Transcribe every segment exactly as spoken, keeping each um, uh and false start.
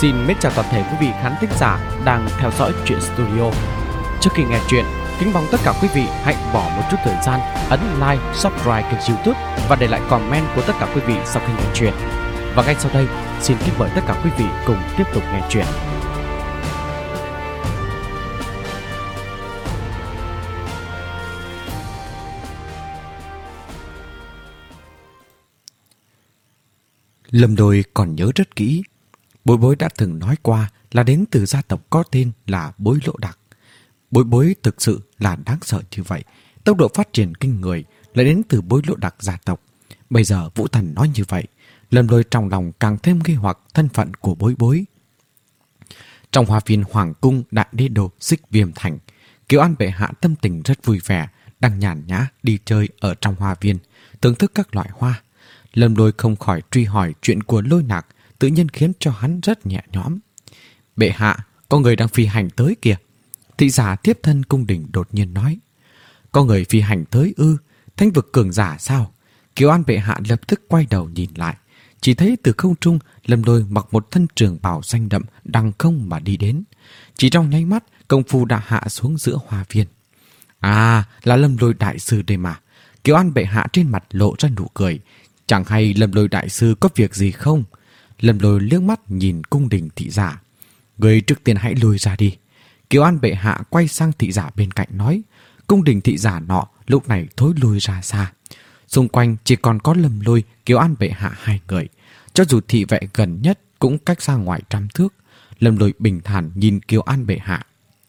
Xin mến chào toàn thể quý vị khán thính giả đang theo dõi Truyện Studio. Trước khi nghe chuyện, kính mong tất cả quý vị hãy bỏ một chút thời gian ấn like, subscribe kênh YouTube và để lại comment của tất cả quý vị sau khi nghe chuyện. Và ngay sau đây, xin kính mời tất cả quý vị cùng tiếp tục nghe chuyện. Lâm Lôi còn nhớ rất kỹ, Bối Bối đã từng nói qua là đến từ gia tộc có tên là Bối Lỗ Đặc. Bối Bối thực sự là đáng sợ như vậy, tốc độ phát triển kinh người lại đến từ Bối Lỗ Đặc gia tộc. Bây giờ Vũ Thần nói như vậy, Lâm Lôi trong lòng càng thêm nghi hoặc thân phận của Bối Bối. Trong hoa viên Hoàng cung Đại Đế Đô Xích Viêm Thành, Kiều An bệ hạ tâm tình rất vui vẻ, đang nhàn nhã đi chơi ở trong hoa viên, thưởng thức các loại hoa. Lâm Lôi không khỏi truy hỏi chuyện của Lôi Nạc, tự nhiên khiến cho hắn rất nhẹ nhõm. Bệ hạ, có người đang phi hành tới kìa. Thị giả tiếp thân cung đình đột nhiên nói. Có người phi hành tới ư? Thánh vực cường giả sao? Kiều An bệ hạ lập tức quay đầu nhìn lại, chỉ thấy từ không trung Lâm Lôi mặc một thân trường bào xanh đậm đằng không mà đi đến. Chỉ trong nháy mắt, công phu đã hạ xuống giữa hoa viên. À, là Lâm Lôi đại sư đây mà. Kiều An bệ hạ trên mặt lộ ra nụ cười. Chẳng hay Lâm Lôi đại sư có việc gì không? Lâm Lôi liếc mắt nhìn cung đình thị giả. Người trước tiên hãy lùi ra đi. Kiều An bệ hạ quay sang thị giả bên cạnh nói. Cung đình thị giả nọ lúc này thối lùi ra xa. Xung quanh chỉ còn có Lâm Lôi, Kiều An bệ hạ hai người. Cho dù thị vệ gần nhất cũng cách xa ngoài trăm thước. Lâm Lôi bình thản nhìn Kiều An bệ hạ.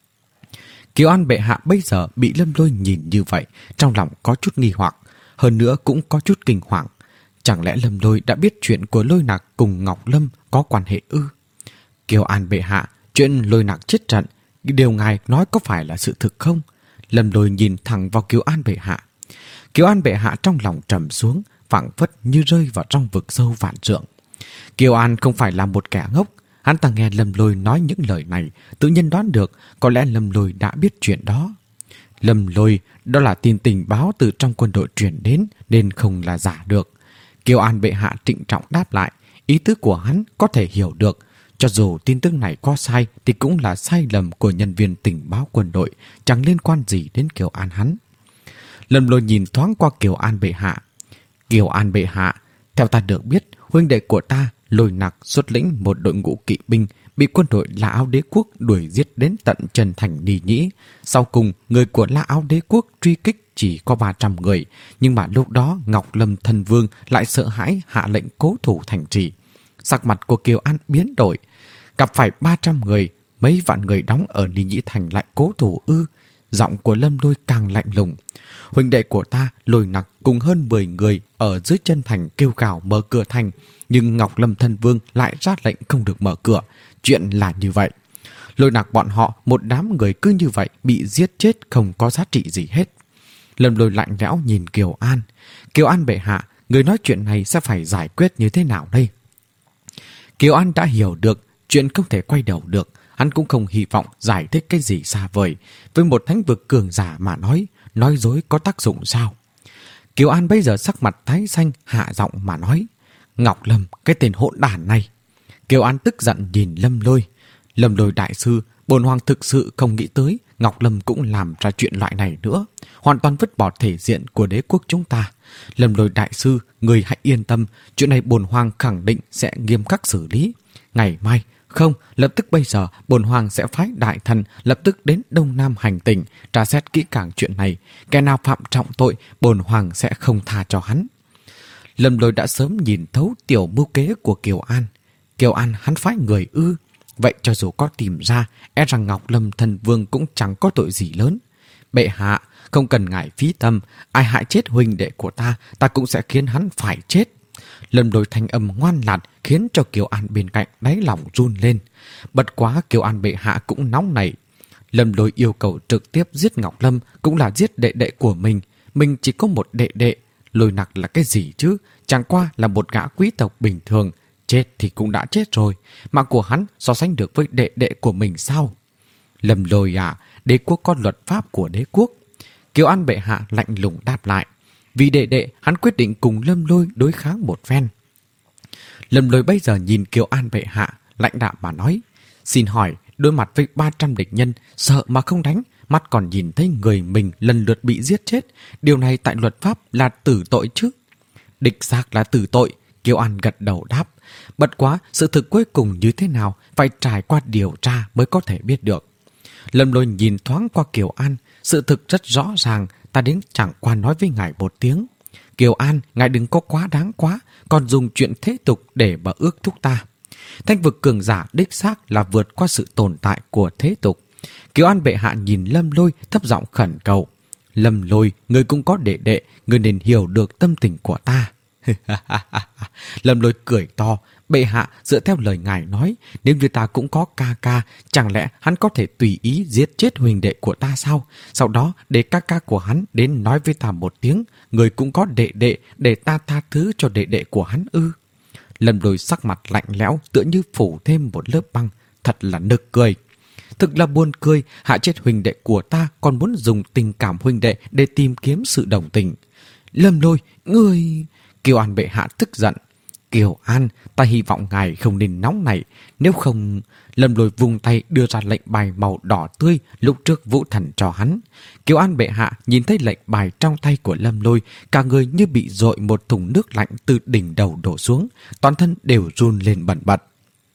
Kiều An bệ hạ bây giờ bị Lâm Lôi nhìn như vậy, trong lòng có chút nghi hoặc, hơn nữa cũng có chút kinh hoàng. Chẳng lẽ Lâm Lôi đã biết chuyện của Lôi Nạc cùng Ngọc Lâm có quan hệ ư? Kiều An bệ hạ, chuyện Lôi Nạc chết trận, điều ngài nói có phải là sự thực không? Lâm Lôi nhìn thẳng vào Kiều An bệ hạ. Kiều An bệ hạ trong lòng trầm xuống, phảng phất như rơi vào trong vực sâu vạn trượng. Kiều An không phải là một kẻ ngốc, hắn ta nghe Lâm Lôi nói những lời này, tự nhiên đoán được có lẽ Lâm Lôi đã biết chuyện đó. Lâm Lôi, đó là tin tình báo từ trong quân đội truyền đến nên không là giả được. Kiều An bệ hạ trịnh trọng đáp lại, ý tứ của hắn có thể hiểu được. Cho dù tin tức này có sai thì cũng là sai lầm của nhân viên tình báo quân đội, chẳng liên quan gì đến Kiều An hắn. Lâm Lôi nhìn thoáng qua Kiều An bệ hạ. Kiều An bệ hạ, theo ta được biết, huynh đệ của ta Lôi Nạc xuất lĩnh một đội ngũ kỵ binh bị quân đội La Áo Đế Quốc đuổi giết đến tận Trần Thành Ni Nhĩ. Sau cùng, người của La Áo Đế Quốc truy kích chỉ có ba trăm người, nhưng mà lúc đó Ngọc Lâm Thần Vương lại sợ hãi hạ lệnh cố thủ thành trì. Sắc mặt của Kiều An biến đổi, gặp phải ba trăm người, mấy vạn người đóng ở Ni Nhĩ Thành lại cố thủ ư? Giọng của Lâm Lôi càng lạnh lùng. Huynh đệ của ta Lôi Nặc cùng hơn mười người ở dưới chân thành kêu gào mở cửa thành, nhưng Ngọc Lâm Thần Vương lại ra lệnh không được mở cửa. Chuyện là như vậy. Lôi Nặc bọn họ một đám người cứ như vậy bị giết chết không có giá trị gì hết. Lâm Lôi lạnh lẽo nhìn Kiều An. Kiều An bệ hạ, người nói chuyện này sẽ phải giải quyết như thế nào đây? Kiều An đã hiểu được chuyện không thể quay đầu được. Hắn cũng không hy vọng giải thích cái gì xa vời. Với một thánh vực cường giả mà nói, nói dối có tác dụng sao? Kiều An bây giờ sắc mặt tái xanh, hạ giọng mà nói. Ngọc Lâm, cái tên hỗn đản này. Kiều An tức giận nhìn Lâm Lôi. Lâm Lôi đại sư, bổn hoàng thực sự không nghĩ tới Ngọc Lâm cũng làm ra chuyện loại này nữa, hoàn toàn vứt bỏ thể diện của đế quốc chúng ta. Lâm Lôi đại sư, người hãy yên tâm, chuyện này bổn hoàng khẳng định sẽ nghiêm khắc xử lý. Ngày mai, không, lập tức bây giờ, bổn hoàng sẽ phái đại thần lập tức đến Đông Nam hành tỉnh, tra xét kỹ càng chuyện này. Kẻ nào phạm trọng tội, bổn hoàng sẽ không tha cho hắn. Lâm Lôi đã sớm nhìn thấu tiểu mưu kế của Kiều An. Kiều An hắn phái người ư? Vậy cho dù có tìm ra, e rằng Ngọc Lâm Thần Vương cũng chẳng có tội gì lớn. Bệ hạ, không cần ngại phí tâm, ai hại chết huynh đệ của ta, ta cũng sẽ khiến hắn phải chết. Lâm Lôi thanh âm ngoan lạt khiến cho Kiều An bên cạnh đáy lòng run lên. Bất quá Kiều An bệ hạ cũng nóng nảy. Lâm Lôi yêu cầu trực tiếp giết Ngọc Lâm cũng là giết đệ đệ của mình. Mình chỉ có một đệ đệ. Lôi Nặc là cái gì chứ? Chẳng qua là một gã quý tộc bình thường. Chết thì cũng đã chết rồi. Mạng của hắn so sánh được với đệ đệ của mình sao? Lâm Lôi à, đế quốc có luật pháp của đế quốc. Kiều An bệ hạ lạnh lùng đáp lại. Vì đệ đệ, hắn quyết định cùng Lâm Lôi đối kháng một phen. Lâm Lôi bây giờ nhìn Kiều An bệ hạ, lãnh đạm mà nói: Xin hỏi, đối mặt với ba trăm địch nhân, sợ mà không đánh, mắt còn nhìn thấy người mình lần lượt bị giết chết, điều này tại luật pháp là tử tội chứ? Đích xác là tử tội, Kiều An gật đầu đáp. Bất quá, sự thực cuối cùng như thế nào phải trải qua điều tra mới có thể biết được. Lâm Lôi nhìn thoáng qua Kiều An, sự thực rất rõ ràng, ta đến chẳng qua nói với ngài một tiếng. Kiều An, ngài đừng có quá đáng quá, còn dùng chuyện thế tục để mà ước thúc ta. Thanh vực cường giả đích xác là vượt qua sự tồn tại của thế tục. Kiều An bệ hạ nhìn Lâm Lôi thấp giọng khẩn cầu: Lâm Lôi, người cũng có đệ đệ, người nên hiểu được tâm tình của ta. Lâm Lôi cười to: Bệ hạ, dựa theo lời ngài nói, nếu như ta cũng có ca ca, chẳng lẽ hắn có thể tùy ý giết chết huynh đệ của ta sao? Sau đó để ca ca của hắn đến nói với ta một tiếng, người cũng có đệ đệ, để ta tha thứ cho đệ đệ của hắn ư? Lâm Lôi sắc mặt lạnh lẽo, tựa như phủ thêm một lớp băng, thật là nực cười. Thực là buồn cười, hạ chết huynh đệ của ta còn muốn dùng tình cảm huynh đệ để tìm kiếm sự đồng tình. Lâm Lôi, ngươi... Kiều An bệ hạ tức giận: Kiều An, ta hy vọng ngài không nên nóng nảy, nếu không... Lâm Lôi vung tay đưa ra lệnh bài màu đỏ tươi lúc trước Vũ Thần cho hắn. Kiều An bệ hạ nhìn thấy lệnh bài trong tay của Lâm Lôi, cả người như bị dội một thùng nước lạnh từ đỉnh đầu đổ xuống, toàn thân đều run lên bần bật.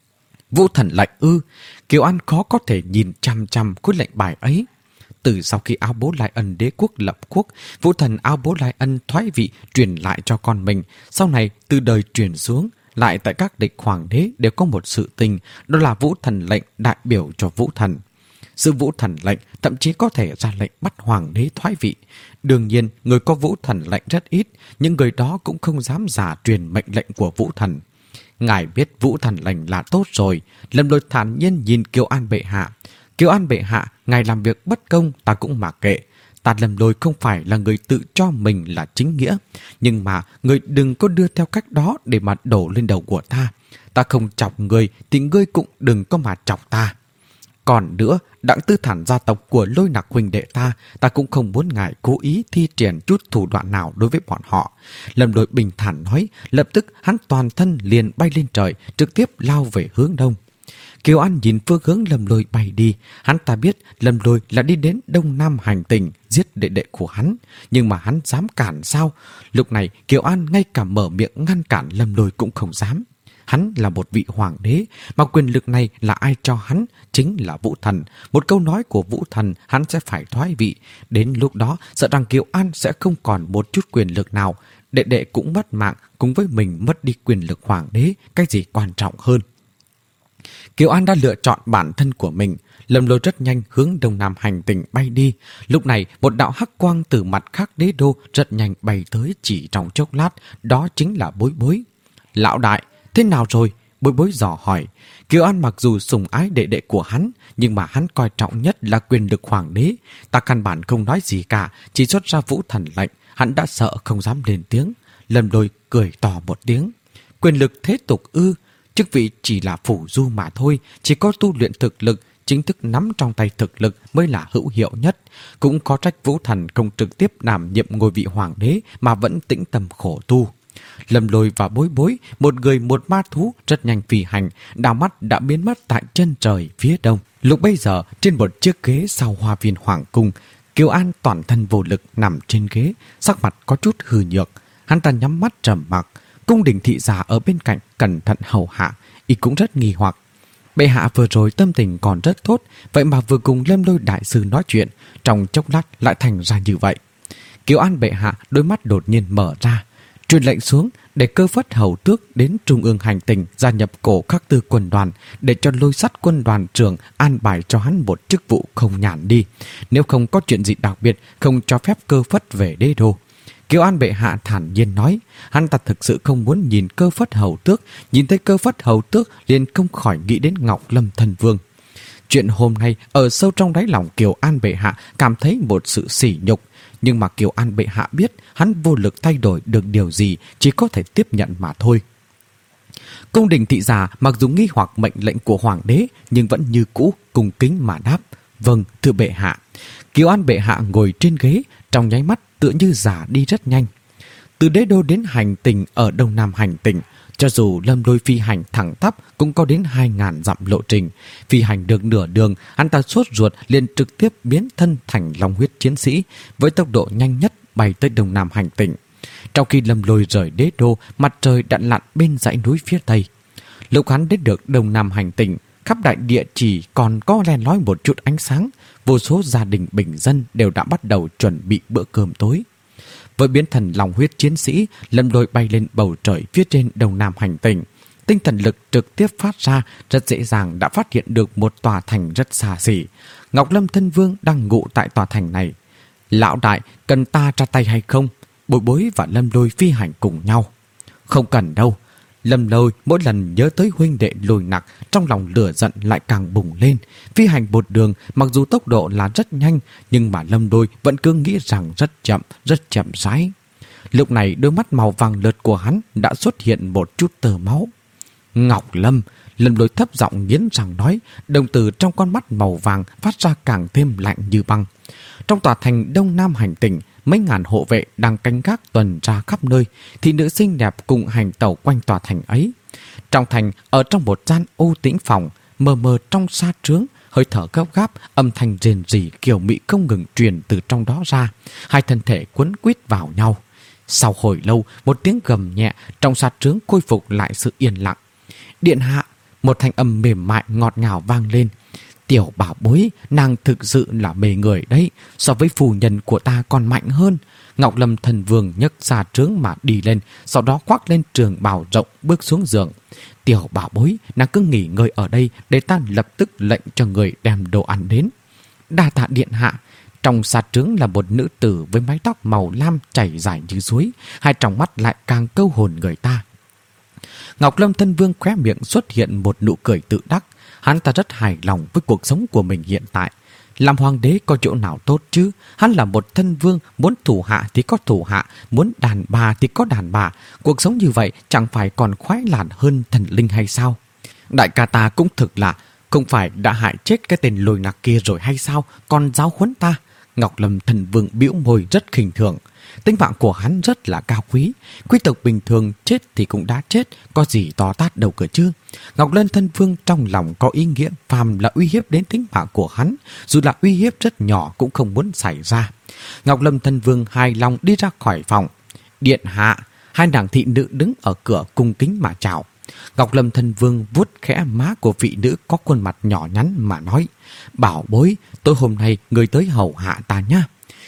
Vũ Thần lệnh ư? Kiều An khó có thể nhìn chăm chăm khối lệnh bài ấy. Từ sau khi Áo Bố Lai Ân đế quốc lập quốc, Vũ Thần Áo Bố Lai Ân thoái vị truyền lại cho con mình, sau này từ đời truyền xuống, lại tại các địch hoàng đế đều có một sự tình, đó là Vũ Thần lệnh đại biểu cho Vũ Thần. Sự Vũ Thần lệnh thậm chí có thể ra lệnh bắt hoàng đế thoái vị. Đương nhiên, người có Vũ Thần lệnh rất ít, nhưng người đó cũng không dám giả truyền mệnh lệnh của Vũ Thần. Ngài biết Vũ Thần lệnh là tốt rồi. Lâm Lôi thản nhiên nhìn Kiều An bệ hạ: Kiều An bệ hạ, ngài làm việc bất công ta cũng mặc kệ. Ta Lâm Lôi không phải là người tự cho mình là chính nghĩa, nhưng mà người đừng có đưa theo cách đó để mà đổ lên đầu của ta. Ta không chọc người thì ngươi cũng đừng có mà chọc ta. Còn nữa, Đặng Tư Thản gia tộc của Lôi Nặc huynh đệ ta, ta cũng không muốn ngài cố ý thi triển chút thủ đoạn nào đối với bọn họ. Lâm Lôi bình thản nói, lập tức hắn toàn thân liền bay lên trời, trực tiếp lao về hướng đông. Kiều An nhìn phương hướng Lâm Lôi bay đi, hắn ta biết Lâm Lôi là đi đến Đông Nam hành tinh giết đệ đệ của hắn, nhưng mà hắn dám cản sao? Lúc này Kiều An ngay cả mở miệng ngăn cản Lâm Lôi cũng không dám. Hắn là một vị hoàng đế, mà quyền lực này là ai cho hắn? Chính là Vũ Thần. Một câu nói của Vũ Thần, hắn sẽ phải thoái vị. Đến lúc đó, sợ rằng Kiều An sẽ không còn một chút quyền lực nào. Đệ đệ cũng mất mạng, cùng với mình mất đi quyền lực hoàng đế, cái gì quan trọng hơn? Kiều An đã lựa chọn bản thân của mình. Lâm Lôi rất nhanh hướng Đông Nam hành tinh bay đi. Lúc này, một đạo hắc quang từ mặt khác đế đô rất nhanh bay tới chỉ trong chốc lát. Đó chính là Bối Bối. Lão đại, thế nào rồi? Bối Bối dò hỏi. Kiều An mặc dù sủng ái đệ đệ của hắn, nhưng mà hắn coi trọng nhất là quyền lực hoàng đế. Ta căn bản không nói gì cả, chỉ xuất ra Vũ Thần lệnh. Hắn đã sợ không dám lên tiếng. Lâm Lôi cười to một tiếng. Quyền lực thế tục ư? Chức vị chỉ là phủ du mà thôi, chỉ có tu luyện thực lực, chính thức nắm trong tay thực lực mới là hữu hiệu nhất. Cũng có trách Vũ Thần không trực tiếp đảm nhiệm ngôi vị hoàng đế mà vẫn tĩnh tâm khổ tu. Lâm Lôi và Bối Bối, một người một ma thú rất nhanh phi hành, đảo mắt đã biến mất tại chân trời phía đông. Lúc bây giờ, trên một chiếc ghế sau hoa viên hoàng cung, Kiều An toàn thân vô lực nằm trên ghế, sắc mặt có chút hư nhược. Hắn ta nhắm mắt trầm mặc. Cung đình thị giả ở bên cạnh cẩn thận hầu hạ, y cũng rất nghi hoặc. Bệ hạ vừa rồi tâm tình còn rất tốt, vậy mà vừa cùng Lâm Lôi đại sư nói chuyện, trong chốc lát lại thành ra như vậy. Kiều An bệ hạ đôi mắt đột nhiên mở ra, truyền lệnh xuống để Cơ Phất hầu tước đến trung ương hành tinh gia nhập cổ khắc tư quân đoàn, để cho Lôi Sắt quân đoàn trưởng an bài cho hắn một chức vụ không nhàn đi. Nếu không có chuyện gì đặc biệt, không cho phép Cơ Phất về đế đô. Kiều An bệ hạ thản nhiên nói, hắn ta thực sự không muốn nhìn Cơ Phất hầu tước, nhìn thấy Cơ Phất hầu tước liền không khỏi nghĩ đến Ngọc Lâm thần vương. Chuyện hôm nay ở sâu trong đáy lòng Kiều An bệ hạ cảm thấy một sự sỉ nhục, nhưng mà Kiều An bệ hạ biết hắn vô lực thay đổi được điều gì, chỉ có thể tiếp nhận mà thôi. Cung đình thị giả mặc dù nghi hoặc mệnh lệnh của hoàng đế, nhưng vẫn như cũ cung kính mà đáp, vâng thưa bệ hạ. Kiều An bệ hạ ngồi trên ghế, trong nháy mắt tựa như già đi rất nhanh. Từ đế đô đến hành tinh ở Đông Nam hành tinh, Cho dù Lâm Lôi phi hành thẳng tắp cũng có đến hai ngàn dặm lộ trình. Phi hành được nửa đường, hắn ta sốt ruột liền trực tiếp biến thân thành long huyết chiến sĩ với tốc độ nhanh nhất bay tới đông nam hành tinh. Trong khi Lâm Lôi rời đế đô, mặt trời đã lặn bên dãy núi phía tây. Lúc hắn đến được đông nam hành tinh, khắp đại địa chỉ còn có len lói một chút ánh sáng. Vô số gia đình bình dân đều đã bắt đầu chuẩn bị bữa cơm tối. Với biến thần long huyết chiến sĩ, Lâm Lôi bay lên bầu trời phía trên đông nam hành tinh. Tinh thần lực trực tiếp phát ra, rất dễ dàng đã phát hiện được một tòa thành rất xa xỉ. Ngọc Lâm Thân Vương đang ngụ tại tòa thành này. Lão đại, cần ta ra tay hay không? Bối Bối và Lâm Lôi phi hành cùng nhau. Không cần đâu. Lâm Lôi mỗi lần nhớ tới huynh đệ Lôi Nặc, trong lòng lửa giận lại càng bùng lên. Phi hành một đường, mặc dù tốc độ là rất nhanh, nhưng mà Lâm Lôi vẫn cứ nghĩ rằng rất chậm, rất chậm rãi. Lúc này đôi mắt màu vàng lợt của hắn đã xuất hiện một chút tơ máu. Ngọc Lâm, Lâm Lôi thấp giọng nghiến răng nói, đồng tử trong con mắt màu vàng phát ra càng thêm lạnh như băng. Trong tòa thành đông nam hành tinh, mấy ngàn hộ vệ đang canh gác tuần tra khắp nơi, thì nữ xinh đẹp cùng hành tẩu quanh tòa thành ấy. Trong thành, ở trong một gian u tĩnh phòng, mờ mờ trong sa trướng, hơi thở gấp gáp, âm thanh rền rỉ kiểu mị không ngừng truyền từ trong đó ra. Hai thân thể quấn quýt vào nhau. Sau hồi lâu, một tiếng gầm nhẹ trong sa trướng khôi phục lại sự yên lặng. Điện hạ, một thanh âm mềm mại ngọt ngào vang lên. Tiểu bảo bối, nàng thực sự là mê người đấy, so với phu nhân của ta còn mạnh hơn. Ngọc Lâm Thần Vương nhấc xa trướng mà đi lên, sau đó khoác lên trường bào rộng bước xuống giường. Tiểu bảo bối, nàng cứ nghỉ ngơi ở đây để ta lập tức lệnh cho người đem đồ ăn đến. Đa tạ điện hạ. Trong xa trướng là một nữ tử với mái tóc màu lam chảy dài như suối, hai tròng mắt lại càng câu hồn người ta. Ngọc Lâm Thân Vương khóe miệng xuất hiện một nụ cười tự đắc. Hắn ta rất hài lòng với cuộc sống của mình hiện tại. Làm hoàng đế có chỗ nào tốt chứ? Hắn là một thân vương, muốn thủ hạ thì có thủ hạ, muốn đàn bà thì có đàn bà. Cuộc sống như vậy chẳng phải còn khoái lạc hơn thần linh hay sao? Đại ca ta cũng thực là, không phải đã hại chết cái tên Lôi Nặc kia rồi hay sao? Còn giáo huấn ta? Ngọc Lâm Thần Vương bĩu môi rất khinh thường. Tính mạng của hắn rất là cao quý. Quý tộc bình thường chết thì cũng đã chết, có gì to tát đâu cơ chứ. Ngọc Lâm Thân Vương trong lòng có ý nghĩa phàm là uy hiếp đến tính mạng của hắn, dù là uy hiếp rất nhỏ cũng không muốn xảy ra. Ngọc Lâm Thân Vương hài lòng đi ra khỏi phòng. Điện hạ, hai nàng thị nữ đứng ở cửa cung kính mà chào. Ngọc Lâm Thân Vương vuốt khẽ má của vị nữ có khuôn mặt nhỏ nhắn mà nói, bảo bối, tối hôm nay người tới hầu hạ ta nhá.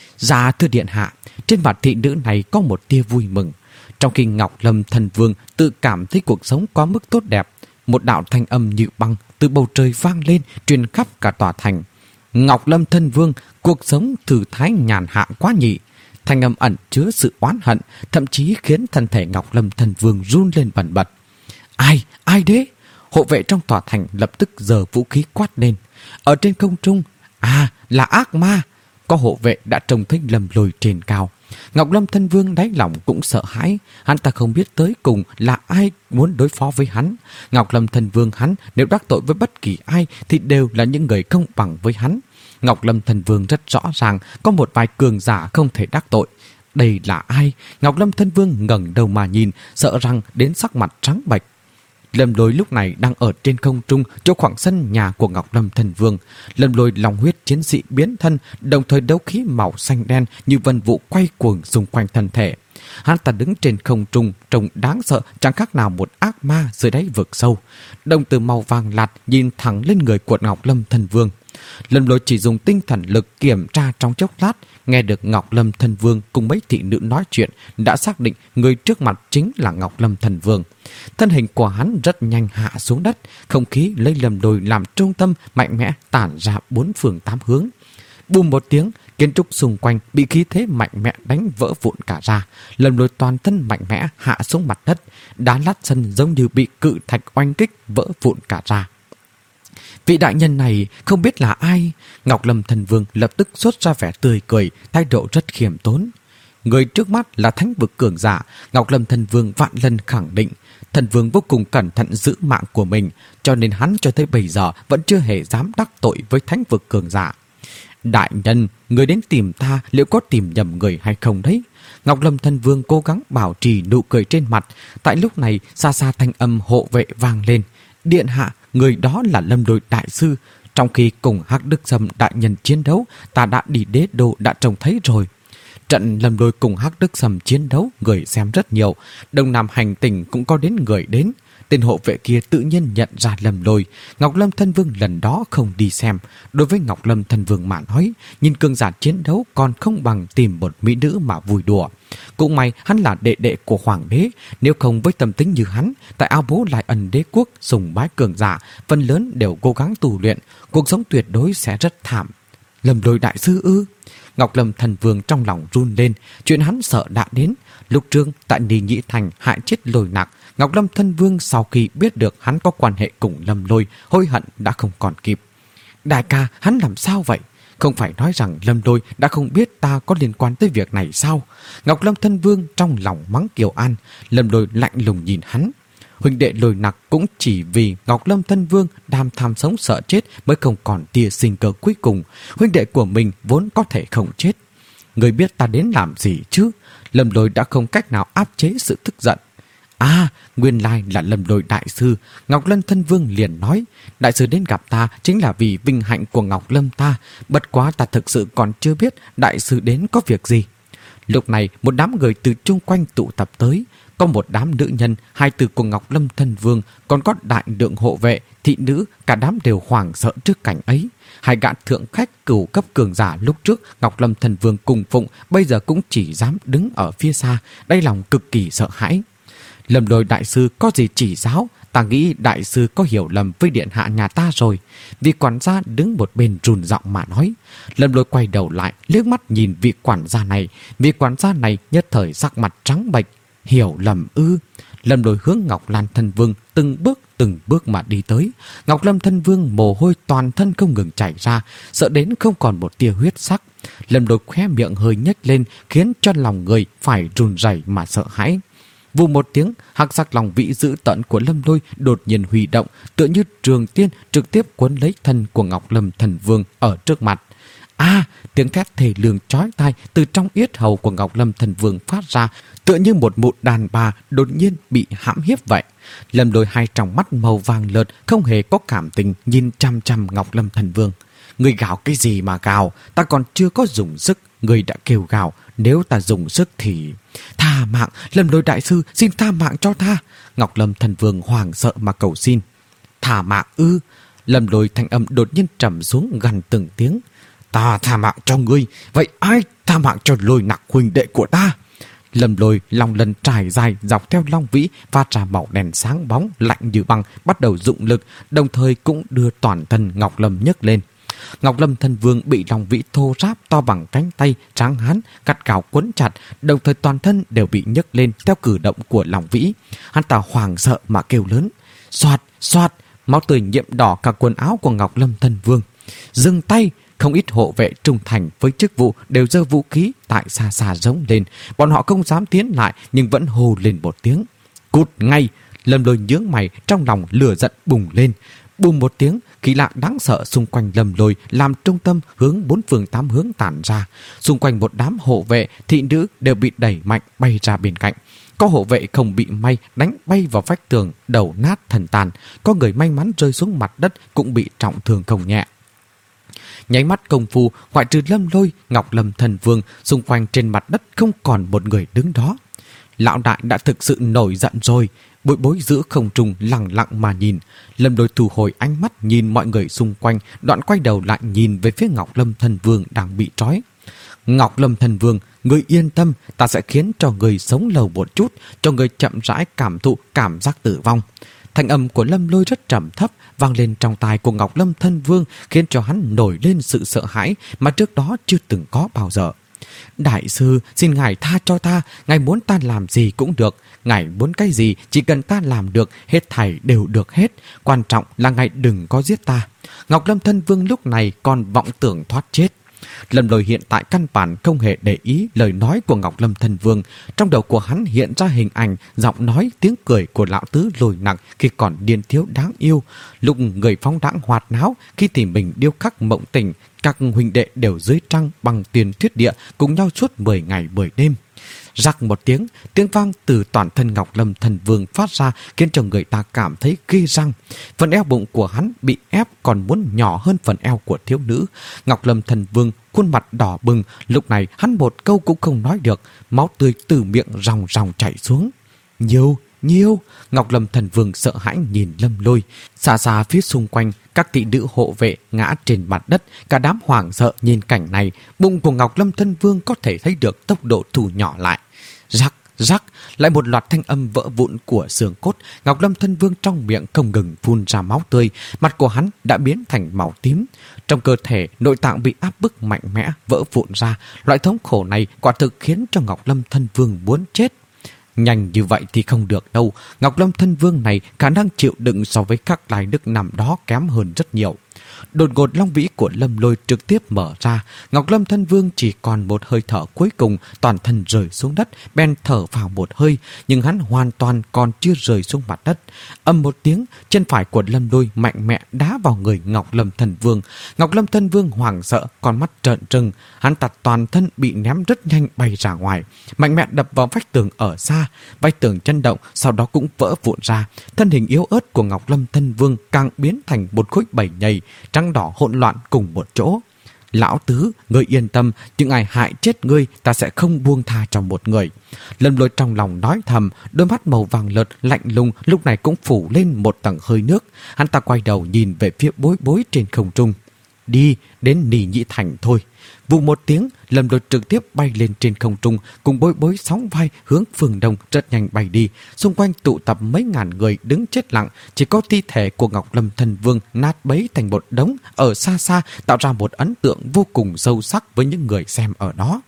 Dạ thưa điện hạ. Trên mặt thị nữ này có một tia vui mừng. Trong khi Ngọc Lâm Thần Vương tự cảm thấy cuộc sống quá mức tốt đẹp, một đạo thanh âm như băng từ bầu trời vang lên, truyền khắp cả tòa thành. Ngọc Lâm Thân Vương, cuộc sống thử thái nhàn hạ quá nhỉ. Thanh âm ẩn chứa sự oán hận, thậm chí khiến thân thể Ngọc Lâm Thần Vương run lên bần bật. Ai, ai đấy? Hộ vệ trong tòa thành lập tức giơ vũ khí quát lên. Ở trên không trung, à, là ác ma. Có hộ vệ đã trông thấy Lâm Lôi trên cao. Ngọc Lâm Thân Vương đáy lòng cũng sợ hãi. Hắn ta không biết tới cùng là ai muốn đối phó với hắn. Ngọc Lâm Thân Vương hắn nếu đắc tội với bất kỳ ai thì đều là những người không bằng với hắn. Ngọc Lâm Thân Vương rất rõ ràng có một vài cường giả không thể đắc tội. Đây là ai? Ngọc Lâm Thân Vương ngẩng đầu mà nhìn, sợ rằng đến sắc mặt trắng bệch. Lâm Lôi lúc này đang ở trên không trung, chỗ khoảng sân nhà của Ngọc Lâm Thần Vương. Lâm Lôi long huyết chiến sĩ biến thân, đồng thời đấu khí màu xanh đen như vân vụ quay cuồng xung quanh thân thể. Hắn ta đứng trên không trung, trông đáng sợ, chẳng khác nào một ác ma dưới đáy vực sâu. Đồng tử màu vàng lạt nhìn thẳng lên người của Ngọc Lâm Thần Vương. Lâm Lôi chỉ dùng tinh thần lực kiểm tra trong chốc lát, nghe được Ngọc Lâm Thần Vương cùng mấy thị nữ nói chuyện, đã xác định người trước mặt chính là Ngọc Lâm Thần Vương. Thân hình của hắn rất nhanh hạ xuống đất, không khí lấy Lâm Lôi làm trung tâm mạnh mẽ tản ra bốn phương tám hướng. Bùm một tiếng, kiến trúc xung quanh bị khí thế mạnh mẽ đánh vỡ vụn cả ra. Lâm Lôi toàn thân mạnh mẽ hạ xuống mặt đất, đá lát sân giống như bị cự thạch oanh kích vỡ vụn cả ra. Vị đại nhân này không biết là ai? Ngọc Lâm Thần Vương lập tức xuất ra vẻ tươi cười, thái độ rất khiêm tốn. Người trước mắt là thánh vực cường giả. Ngọc Lâm Thần Vương vạn lần khẳng định Thần Vương vô cùng cẩn thận giữ mạng của mình, cho nên hắn cho tới bây giờ vẫn chưa hề dám đắc tội với thánh vực cường giả. Đại nhân, người đến tìm ta liệu có tìm nhầm người hay không đấy? Ngọc Lâm Thân Vương cố gắng bảo trì nụ cười trên mặt. Tại lúc này, xa xa thanh âm hộ vệ vang lên. Điện hạ, người đó là Lâm Lôi đại sư. Trong khi cùng Hắc Đức Sâm đại nhân chiến đấu, ta đã đi đế đô đã trông thấy rồi. Trận Lâm Lôi cùng Hắc Đức Sâm chiến đấu, người xem rất nhiều. Đông Nam hành tỉnh cũng có đến người đến. Tên hộ vệ kia tự nhiên nhận ra Lâm Lôi. Ngọc Lâm Thân Vương lần đó không đi xem. Đối với Ngọc Lâm Thân Vương mà nói, nhìn cường giả chiến đấu còn không bằng tìm một mỹ nữ mà vui đùa. Cũng may hắn là đệ đệ của hoàng đế. Nếu không với tâm tính như hắn, tại Ao Bố Lại Ân đế quốc sùng bái cường giả, phần lớn đều cố gắng tu luyện, cuộc sống tuyệt đối sẽ rất thảm. Lâm Lôi đại sư ư? Ngọc Lâm Thần Vương trong lòng run lên. Chuyện hắn sợ đã đến. Lúc trương tại Ni Nhĩ Thành hại chết Lôi Nặc, Ngọc Lâm Thân Vương sau khi biết được hắn có quan hệ cùng Lâm Lôi, hối hận đã không còn kịp. Đại ca, hắn làm sao vậy? Không phải nói rằng Lâm Lôi đã không biết ta có liên quan tới việc này sao? Ngọc Lâm Thân Vương trong lòng mắng Kiều An. Lâm Lôi lạnh lùng nhìn hắn. Huynh đệ Lôi Nặc cũng chỉ vì Ngọc Lâm Thân Vương đam tham sống sợ chết mới không còn tia sinh cơ cuối cùng. Huynh đệ của mình vốn có thể không chết. Người biết ta đến làm gì chứ? Lâm Lôi đã không cách nào áp chế sự tức giận. À, nguyên lai là Lâm Lôi đại sư. Ngọc Lâm Thân Vương liền nói, đại sư đến gặp ta chính là vì vinh hạnh của Ngọc Lâm ta. Bất quá ta thực sự còn chưa biết đại sư đến có việc gì. Lúc này một đám người từ chung quanh tụ tập tới. Có một đám nữ nhân, hai từ của Ngọc Lâm Thân Vương, còn có đại lượng hộ vệ, thị nữ, cả đám đều hoảng sợ trước cảnh ấy. Hai gã thượng khách cửu cấp cường giả lúc trước Ngọc Lâm Thân Vương cùng phụng, bây giờ cũng chỉ dám đứng ở phía xa, đáy lòng cực kỳ sợ hãi. Lâm Lôi đại sư có gì chỉ giáo? Ta nghĩ đại sư có hiểu lầm với điện hạ nhà ta rồi. Vị quản gia đứng một bên run giọng mà nói. Lâm Lôi quay đầu lại, liếc mắt nhìn vị quản gia này. Vị quản gia này nhất thời sắc mặt trắng bệch. Hiểu lầm ư? Lâm Lôi hướng Ngọc Lan Thân Vương từng bước từng bước mà đi tới. Ngọc Lâm Thân Vương mồ hôi toàn thân không ngừng chảy ra, sợ đến không còn một tia huyết sắc. Lâm Lôi khóe miệng hơi nhếch lên, khiến cho lòng người phải run rẩy mà sợ hãi. Vù một tiếng, hắc sắc lòng vĩ dữ tợn của Lâm Lôi đột nhiên huy động, tựa như trường tiên trực tiếp cuốn lấy thân của Ngọc Lâm Thần Vương ở trước mặt. À, tiếng thét thề lương chói tai từ trong yết hầu của Ngọc Lâm Thần Vương phát ra, tựa như một mụ đàn bà đột nhiên bị hãm hiếp vậy. Lâm Lôi hai tròng mắt màu vàng lợt không hề có cảm tình nhìn chăm chăm Ngọc Lâm Thần Vương. Người gào cái gì mà gào? Ta còn chưa có dùng sức, người đã kêu gào. Nếu ta dùng sức thì... Tha mạng, Lâm Lôi đại sư, xin tha mạng cho ta. Ngọc Lâm Thần Vương hoảng sợ mà cầu xin. Tha mạng ư? Lâm Lôi thanh âm đột nhiên trầm xuống gần từng tiếng. Ta tha mạng cho ngươi, vậy ai tha mạng cho Lôi Nặc huynh đệ của ta? Lâm Lôi lòng lần trải dài dọc theo long vĩ, phát ra màu đèn sáng bóng lạnh như băng, bắt đầu dụng lực, đồng thời cũng đưa toàn thân Ngọc Lâm nhấc lên. Ngọc Lâm Thân Vương bị long vĩ thô ráp to bằng cánh tay tráng hán gắt gao quấn chặt, đồng thời toàn thân đều bị nhấc lên theo cử động của long vĩ. Hắn ta hoảng sợ mà kêu lớn. Xoạt, xoạt, máu tươi nhuộm đỏ cả quần áo của Ngọc Lâm Thân Vương. Dừng tay! Không ít hộ vệ trung thành với chức vụ đều giơ vũ khí tại xa xa giống lên. Bọn họ không dám tiến lại nhưng vẫn hô lên một tiếng. Cút ngay! Lâm Lôi nhướng mày, trong lòng lửa giận bùng lên. Bùng một tiếng, khí lạ đáng sợ xung quanh Lâm Lôi làm trung tâm hướng bốn phương tám hướng tản ra. Xung quanh một đám hộ vệ, thị nữ đều bị đẩy mạnh bay ra bên cạnh. Có hộ vệ không bị may đánh bay vào vách tường, đầu nát thần tàn. Có người may mắn rơi xuống mặt đất cũng bị trọng thương không nhẹ. Nháy mắt công phu, ngoại trừ Lâm Lôi, Ngọc Lâm Thần Vương, xung quanh trên mặt đất không còn một người đứng đó. Lão đại đã thực sự nổi giận rồi. Bối Bối giữ không trung lặng lặng mà nhìn. Lâm Lôi thu hồi ánh mắt nhìn mọi người xung quanh, đoạn quay đầu lại nhìn về phía Ngọc Lâm Thần Vương đang bị trói. Ngọc Lâm Thần Vương, người yên tâm, ta sẽ khiến cho người sống lâu một chút, cho người chậm rãi cảm thụ cảm giác tử vong. Thanh âm của Lâm Lôi rất trầm thấp vang lên trong tai của Ngọc Lâm Thân Vương, khiến cho hắn nổi lên sự sợ hãi mà trước đó chưa từng có bao giờ. Đại sư, xin ngài tha cho ta, ngài muốn ta làm gì cũng được, ngài muốn cái gì chỉ cần ta làm được, hết thảy đều được hết, quan trọng là ngài đừng có giết ta. Ngọc Lâm Thân Vương lúc này còn vọng tưởng thoát chết. Lâm Lôi hiện tại căn bản không hề để ý lời nói của Ngọc Lâm Thần Vương. Trong đầu của hắn hiện ra hình ảnh, giọng nói, tiếng cười của lão tứ Lôi Nặc khi còn niên thiếu đáng yêu. Lúc người phóng đãng hoạt náo, khi tìm mình điêu khắc mộng tình, các huynh đệ đều dưới trăng bằng tiền thuyết địa cùng nhau suốt mười ngày mười đêm. Rắc một tiếng, tiếng vang từ toàn thân Ngọc Lâm Thần Vương phát ra khiến cho người ta cảm thấy ghê răng. Phần eo bụng của hắn bị ép còn muốn nhỏ hơn phần eo của thiếu nữ. Ngọc Lâm Thần Vương khuôn mặt đỏ bừng, lúc này hắn một câu cũng không nói được, máu tươi từ miệng ròng ròng chảy xuống. Nhiều, nhiều, Ngọc Lâm Thần Vương sợ hãi nhìn Lâm Lôi. Xa xa phía xung quanh, các thị nữ hộ vệ ngã trên mặt đất, cả đám hoảng sợ nhìn cảnh này. Bụng của Ngọc Lâm Thần Vương có thể thấy được tốc độ thu nhỏ lại. Rắc, rắc, lại một loạt thanh âm vỡ vụn của xương cốt. Ngọc Lâm Thần Vương trong miệng không ngừng phun ra máu tươi, mặt của hắn đã biến thành màu tím. Trong cơ thể, nội tạng bị áp bức mạnh mẽ, vỡ vụn ra. Loại thống khổ này quả thực khiến cho Ngọc Lâm Thần Vương muốn chết. Nhanh như vậy thì không được đâu. Ngọc Lâm Thần Vương này khả năng chịu đựng so với các lai đức nằm đó kém hơn rất nhiều. Đột ngột long vĩ của Lâm Lôi trực tiếp mở ra. Ngọc Lâm Thần Vương chỉ còn một hơi thở cuối cùng, toàn thân rơi xuống đất, bèn thở vào một hơi, nhưng hắn hoàn toàn còn chưa rơi xuống mặt đất. Âm một tiếng, chân phải của Lâm Lôi mạnh mẽ đá vào người Ngọc Lâm Thần Vương. Ngọc Lâm Thần Vương hoảng sợ, con mắt trợn trừng, hắn tạt toàn thân bị ném rất nhanh bay ra ngoài, mạnh mẽ đập vào vách tường ở xa. Vách tường chấn động, sau đó cũng vỡ vụn ra. Thân hình yếu ớt của Ngọc Lâm Thần Vương càng biến thành một khối bầy nhầy trắng đỏ hỗn loạn cùng một chỗ. Lão tứ, ngươi yên tâm, những ai hại chết ngươi ta sẽ không buông tha cho một người. Lâm Lôi trong lòng nói thầm, đôi mắt màu vàng lợt lạnh lùng lúc này cũng phủ lên một tầng hơi nước. Hắn ta quay đầu nhìn về phía Bối Bối trên không trung. Đi đến Nì Nhĩ Thành thôi. Vụ một tiếng, Lâm Lôi trực tiếp bay lên trên không trung, cùng Bối Bối sóng vai hướng phương đông rất nhanh bay đi. Xung quanh tụ tập mấy ngàn người đứng chết lặng, chỉ có thi thể của Ngọc Lâm Thần Vương nát bấy thành một đống ở xa xa, tạo ra một ấn tượng vô cùng sâu sắc với những người xem ở đó.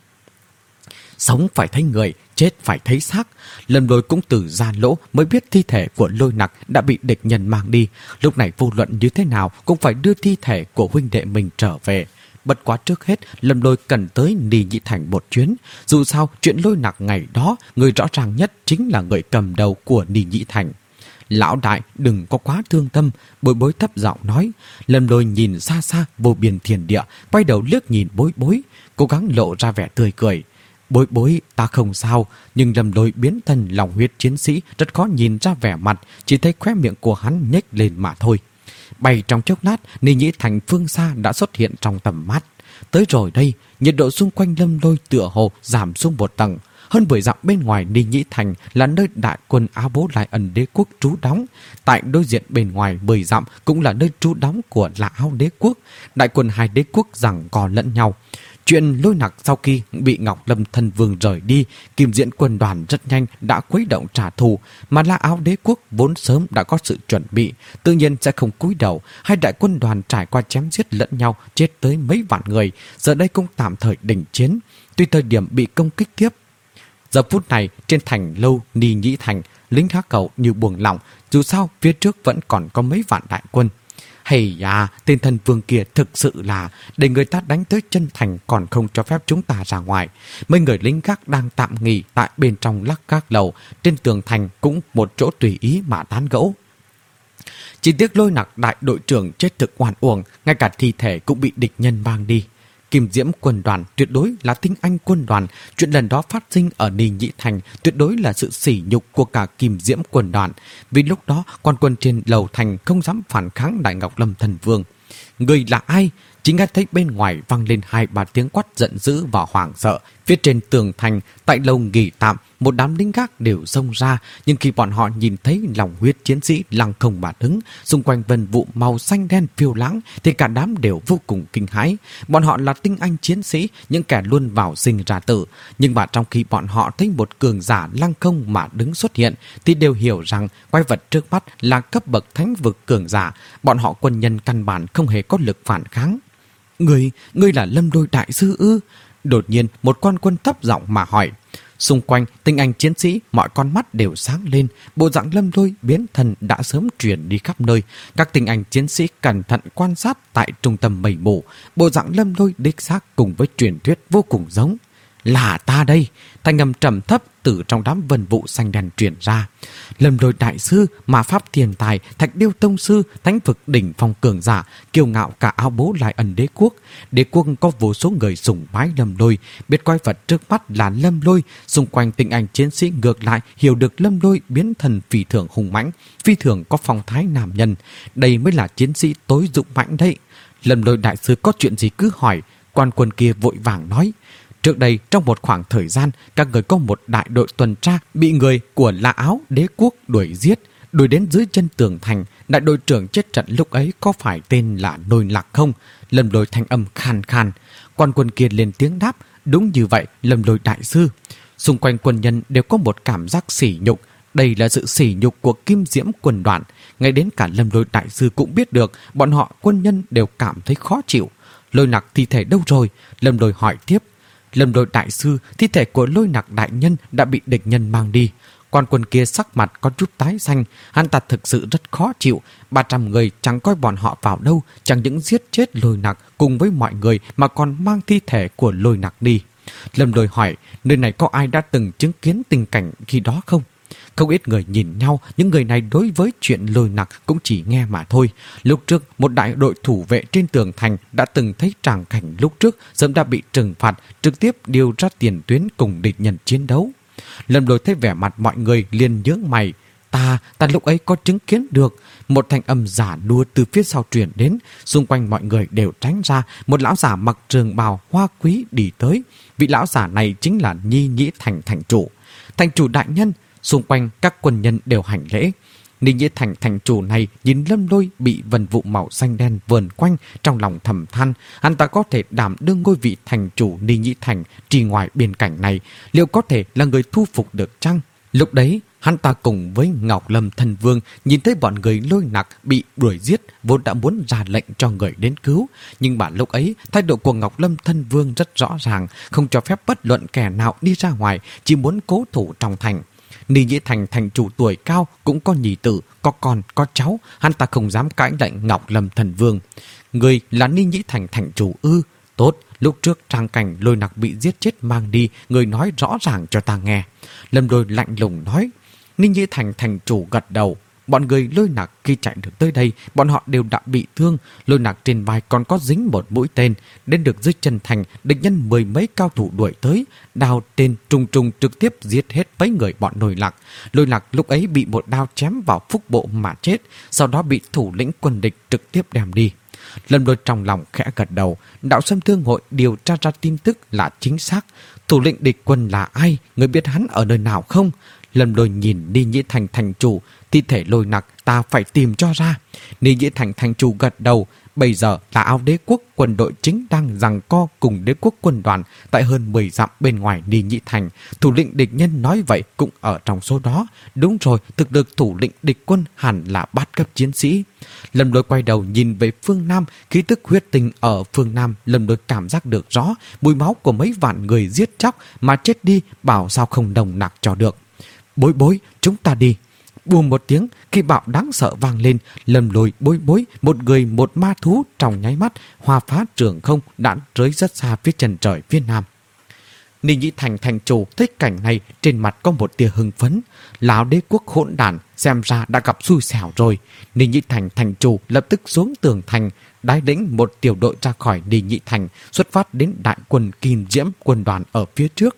Sống phải thấy người, chết phải thấy xác. Lâm Lôi cũng từ ra lỗ mới biết thi thể của Lôi Nặc đã bị địch nhân mang đi. Lúc này vô luận như thế nào cũng phải đưa thi thể của huynh đệ mình trở về. Bất quá trước hết, Lâm Lôi cần tới Nì Nhĩ Thành một chuyến. Dù sao, chuyện Lôi Nặc ngày đó, người rõ ràng nhất chính là người cầm đầu của Nì Nhĩ Thành. Lão đại, đừng có quá thương tâm, Bối Bối thấp giọng nói. Lâm Lôi nhìn xa xa vô biên thiên địa, quay đầu liếc nhìn Bối Bối, cố gắng lộ ra vẻ tươi cười. Bối Bối, ta không sao, nhưng Lâm Lôi biến thân lòng huyết chiến sĩ rất khó nhìn ra vẻ mặt, chỉ thấy khóe miệng của hắn nhếch lên mà thôi. Bay trong chốc lát, Nì Nhĩ Thành phương xa đã xuất hiện trong tầm mắt. Tới rồi đây, nhiệt độ xung quanh Lâm Lôi tựa hồ giảm xuống một tầng. Hơn mười dặm bên ngoài Nì Nhĩ Thành là nơi đại quân Á Bố Lai Ân Đế Quốc trú đóng. Tại đối diện bên ngoài mười dặm cũng là nơi trú đóng của Lã Áo Đế Quốc. Đại quân hai đế quốc giằng co lẫn nhau. Chuyện Lôi Nặc sau khi bị Ngọc Lâm Thần Vương rời đi, Kim Diện quân đoàn rất nhanh đã khuấy động trả thù, mà La Áo Đế Quốc vốn sớm đã có sự chuẩn bị, tự nhiên sẽ không cúi đầu. Hai đại quân đoàn trải qua chém giết lẫn nhau, chết tới mấy vạn người, giờ đây cũng tạm thời đình chiến, tuy thời điểm bị công kích tiếp. Giờ phút này trên thành lâu Nì Nhĩ Thành, lính Hắc Cầu như buông lỏng, dù sao phía trước vẫn còn có mấy vạn đại quân. Hay à, tên thần vương kia thực sự là để người ta đánh tới chân thành còn không cho phép chúng ta ra ngoài. Mấy người lính gác đang tạm nghỉ tại bên trong lắc gác lầu, trên tường thành cũng một chỗ tùy ý mà tán gẫu. Chỉ tiếc Lôi Nặc đại đội trưởng chết thực oan uổng, ngay cả thi thể cũng bị địch nhân mang đi. Kim Diễm quân đoàn tuyệt đối là tinh anh quân đoàn, chuyện lần đó phát sinh ở Nì Nhĩ Thành tuyệt đối là sự sỉ nhục của cả Kim Diễm quân đoàn, vì lúc đó quan quân trên lầu thành không dám phản kháng Đại Ngọc Lâm Thần Vương. Người là ai? Chỉ nghe thấy bên ngoài vang lên hai ba tiếng quát giận dữ và hoảng sợ. Phía trên tường thành, tại lầu nghỉ tạm, một đám lính gác đều xông ra, nhưng khi bọn họ nhìn thấy lòng huyết chiến sĩ lăng không mà đứng, xung quanh vân vụ màu xanh đen phiêu lãng, thì cả đám đều vô cùng kinh hãi. Bọn họ là tinh anh chiến sĩ, những kẻ luôn vào sinh ra tử, nhưng mà trong khi bọn họ thấy một cường giả lăng không mà đứng xuất hiện, thì đều hiểu rằng quái vật trước mắt là cấp bậc thánh vực cường giả. Bọn họ quân nhân căn bản không hề có lực phản kháng. Người, ngươi là Lâm Lôi đại sư ư? Đột nhiên một quan quân thấp giọng mà hỏi. Xung quanh tinh anh chiến sĩ, mọi con mắt đều sáng lên. Bộ dạng Lâm Lôi biến thần đã sớm truyền đi khắp nơi. Các tinh anh chiến sĩ cẩn thận quan sát tại trung tâm mây mù. Bộ dạng Lâm Lôi đích xác cùng với truyền thuyết vô cùng giống. Là ta đây! Thanh âm trầm thấp từ trong đám vân vụ xanh đen truyền ra. Lâm Lôi đại sư, ma pháp thiên tài, Thạch Điêu tông sư, thánh vực đỉnh phong cường giả, kiêu ngạo cả áo bố Lại Ân đế quốc. Đế quốc có vô số người sùng bái Lâm Lôi, biết quái vật trước mắt là Lâm Lôi. Xung quanh tinh anh chiến sĩ ngược lại hiểu được Lâm Lôi biến thần phi thường hùng mãnh, phi thường có phong thái nam nhân. Đây mới là chiến sĩ tối dụng mãnh đấy. Lâm Lôi đại sư có chuyện gì cứ hỏi. Quan quân kia vội vàng nói. Trước đây, trong một khoảng thời gian, các người có một đại đội tuần tra bị người của Lã Áo đế quốc đuổi giết, đuổi đến dưới chân tường thành. Đại đội trưởng chết trận lúc ấy có phải tên là Lôi Lạc không? Lâm Lôi thanh âm khan khan. Quan quân kia lên tiếng đáp. Đúng như vậy, Lâm Lôi đại sư. Xung quanh quân nhân đều có một cảm giác sỉ nhục. Đây là sự sỉ nhục của Kim Diễm quân đoàn. Ngay đến cả Lâm Lôi đại sư cũng biết được, bọn họ quân nhân đều cảm thấy khó chịu. Lôi Lạc thi thể đâu rồi? Lâm Lôi hỏi tiếp. Lâm Lôi đại sư, thi thể của Lôi Lạc đại nhân đã bị địch nhân mang đi. Quan quân kia sắc mặt có chút tái xanh, hắn ta thực sự rất khó chịu. Ba trăm người chẳng coi bọn họ vào đâu, chẳng những giết chết Lôi Lạc cùng với mọi người mà còn mang thi thể của Lôi Lạc đi. Lâm Lôi hỏi, nơi này có ai đã từng chứng kiến tình cảnh khi đó không? Không ít người nhìn nhau, những người này đối với chuyện Lôi Lạc cũng chỉ nghe mà thôi. Lúc trước, một đại đội thủ vệ trên tường thành đã từng thấy tràng cảnh lúc trước, sớm đã bị trừng phạt, trực tiếp điều ra tiền tuyến cùng địch nhân chiến đấu. Lâm Lôi thấy vẻ mặt mọi người liền nhướng mày. Ta, ta lúc ấy có chứng kiến được. Một thanh âm giả đua từ phía sau truyền đến, xung quanh mọi người đều tránh ra. Một lão giả mặc trường bào hoa quý đi tới. Vị lão giả này chính là Ni Nhĩ Thành thành chủ. Thành chủ đại nhân. Xung quanh các quân nhân đều hành lễ. Ni Nhĩ Thành thành chủ này nhìn Lâm Lôi bị vân vụ màu xanh đen vờn quanh, trong lòng thầm than, hắn ta có thể đảm đương ngôi vị thành chủ Ni Nhĩ Thành trì ngoài biên cảnh này, liệu có thể là người thu phục được chăng? Lúc đấy, hắn ta cùng với Ngọc Lâm Thần Vương nhìn thấy bọn người Lôi Lạc bị đuổi giết, vốn đã muốn ra lệnh cho người đến cứu. Nhưng mà lúc ấy, thái độ của Ngọc Lâm Thần Vương rất rõ ràng, không cho phép bất luận kẻ nào đi ra ngoài, chỉ muốn cố thủ trong thành. Ni Nhĩ Thành thành chủ tuổi cao, cũng có nhì tử, có con, có cháu, hắn ta không dám cãi lệnh Ngọc Lâm Thần Vương. Người là Ni Nhĩ Thành thành chủ ư? Tốt, lúc trước trang cảnh Lôi Lạc bị giết chết mang đi, người nói rõ ràng cho ta nghe. Lâm Lôi lạnh lùng nói. Ni Nhĩ Thành thành chủ gật đầu. Bọn người Lôi Lạc khi chạy được tới đây, bọn họ đều đã bị thương. Lôi Lạc trên vai còn có dính một mũi tên. Đến được dưới chân thành, địch nhân mười mấy cao thủ đuổi tới, đao tên trùng trùng trực tiếp giết hết mấy người bọn Lôi Lạc. Lôi Lạc lúc ấy bị một đao chém vào phúc bộ mà chết, sau đó bị thủ lĩnh quân địch trực tiếp đem đi. Lâm Lôi trong lòng khẽ gật đầu. Đạo Sâm Thương hội điều tra ra tin tức là chính xác. Thủ lĩnh địch quân là ai? Người biết hắn ở nơi nào không? Lâm Lôi nhìn Ni Nhĩ Thành thành chủ. Thi thể Lôi Lạc ta phải tìm cho ra. Ni Nhĩ Thành thành chủ gật đầu. Bây giờ là Áo đế quốc quân đội chính đang giằng co cùng đế quốc quân đoàn tại hơn mười dặm bên ngoài Ni Nhĩ Thành. Thủ lĩnh địch nhân nói vậy cũng ở trong số đó. Đúng rồi, thực lực thủ lĩnh địch quân hẳn là bát cấp chiến sĩ. Lâm Lôi quay đầu nhìn về phương Nam, khí tức huyết tinh ở phương Nam. Lâm Lôi cảm giác được rõ mùi máu của mấy vạn người giết chóc mà chết đi, bảo sao không đồng nặc cho được. Bối Bối, chúng ta đi. Buông một tiếng, khi bạo đáng sợ vang lên, Lâm Lôi, Bối Bối, một người một ma thú trong nháy mắt, hoa phá trường không đã rơi rất xa phía chân trời phía nam. Ni Nhĩ Thành thành chủ thấy cảnh này, trên mặt có một tia hưng phấn. Lão đế quốc hỗn đản, xem ra đã gặp xui xẻo rồi. Ni Nhĩ Thành thành chủ lập tức xuống tường thành, đái lĩnh một tiểu đội ra khỏi Ni Nhĩ Thành, xuất phát đến đại quân Kim Diễm quân đoàn ở phía trước.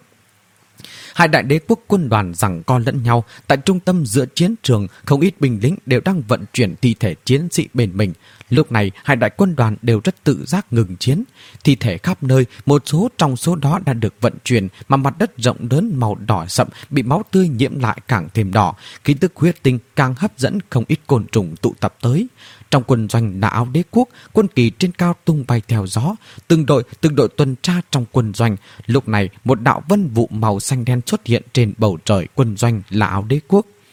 Hai đại đế quốc quân đoàn giằng co lẫn nhau. Tại trung tâm giữa chiến trường, không ít binh lính đều đang vận chuyển thi thể chiến sĩ bên mình. Lúc này, hai đại quân đoàn đều rất tự giác ngừng chiến. Thi thể khắp nơi, một số trong số đó đã được vận chuyển, mà mặt đất rộng lớn màu đỏ sậm bị máu tươi nhiễm lại càng thêm đỏ. Khí tức huyết tinh càng hấp dẫn không ít côn trùng tụ tập tới. Trong quân doanh là Áo đế quốc, quân kỳ trên cao tung bay theo gió, từng đội từng đội tuần tra trong quân doanh. Lúc này, một đạo vân vụ màu xanh đen xuất hiện trên bầu trời quân doanh là Áo đế quốc.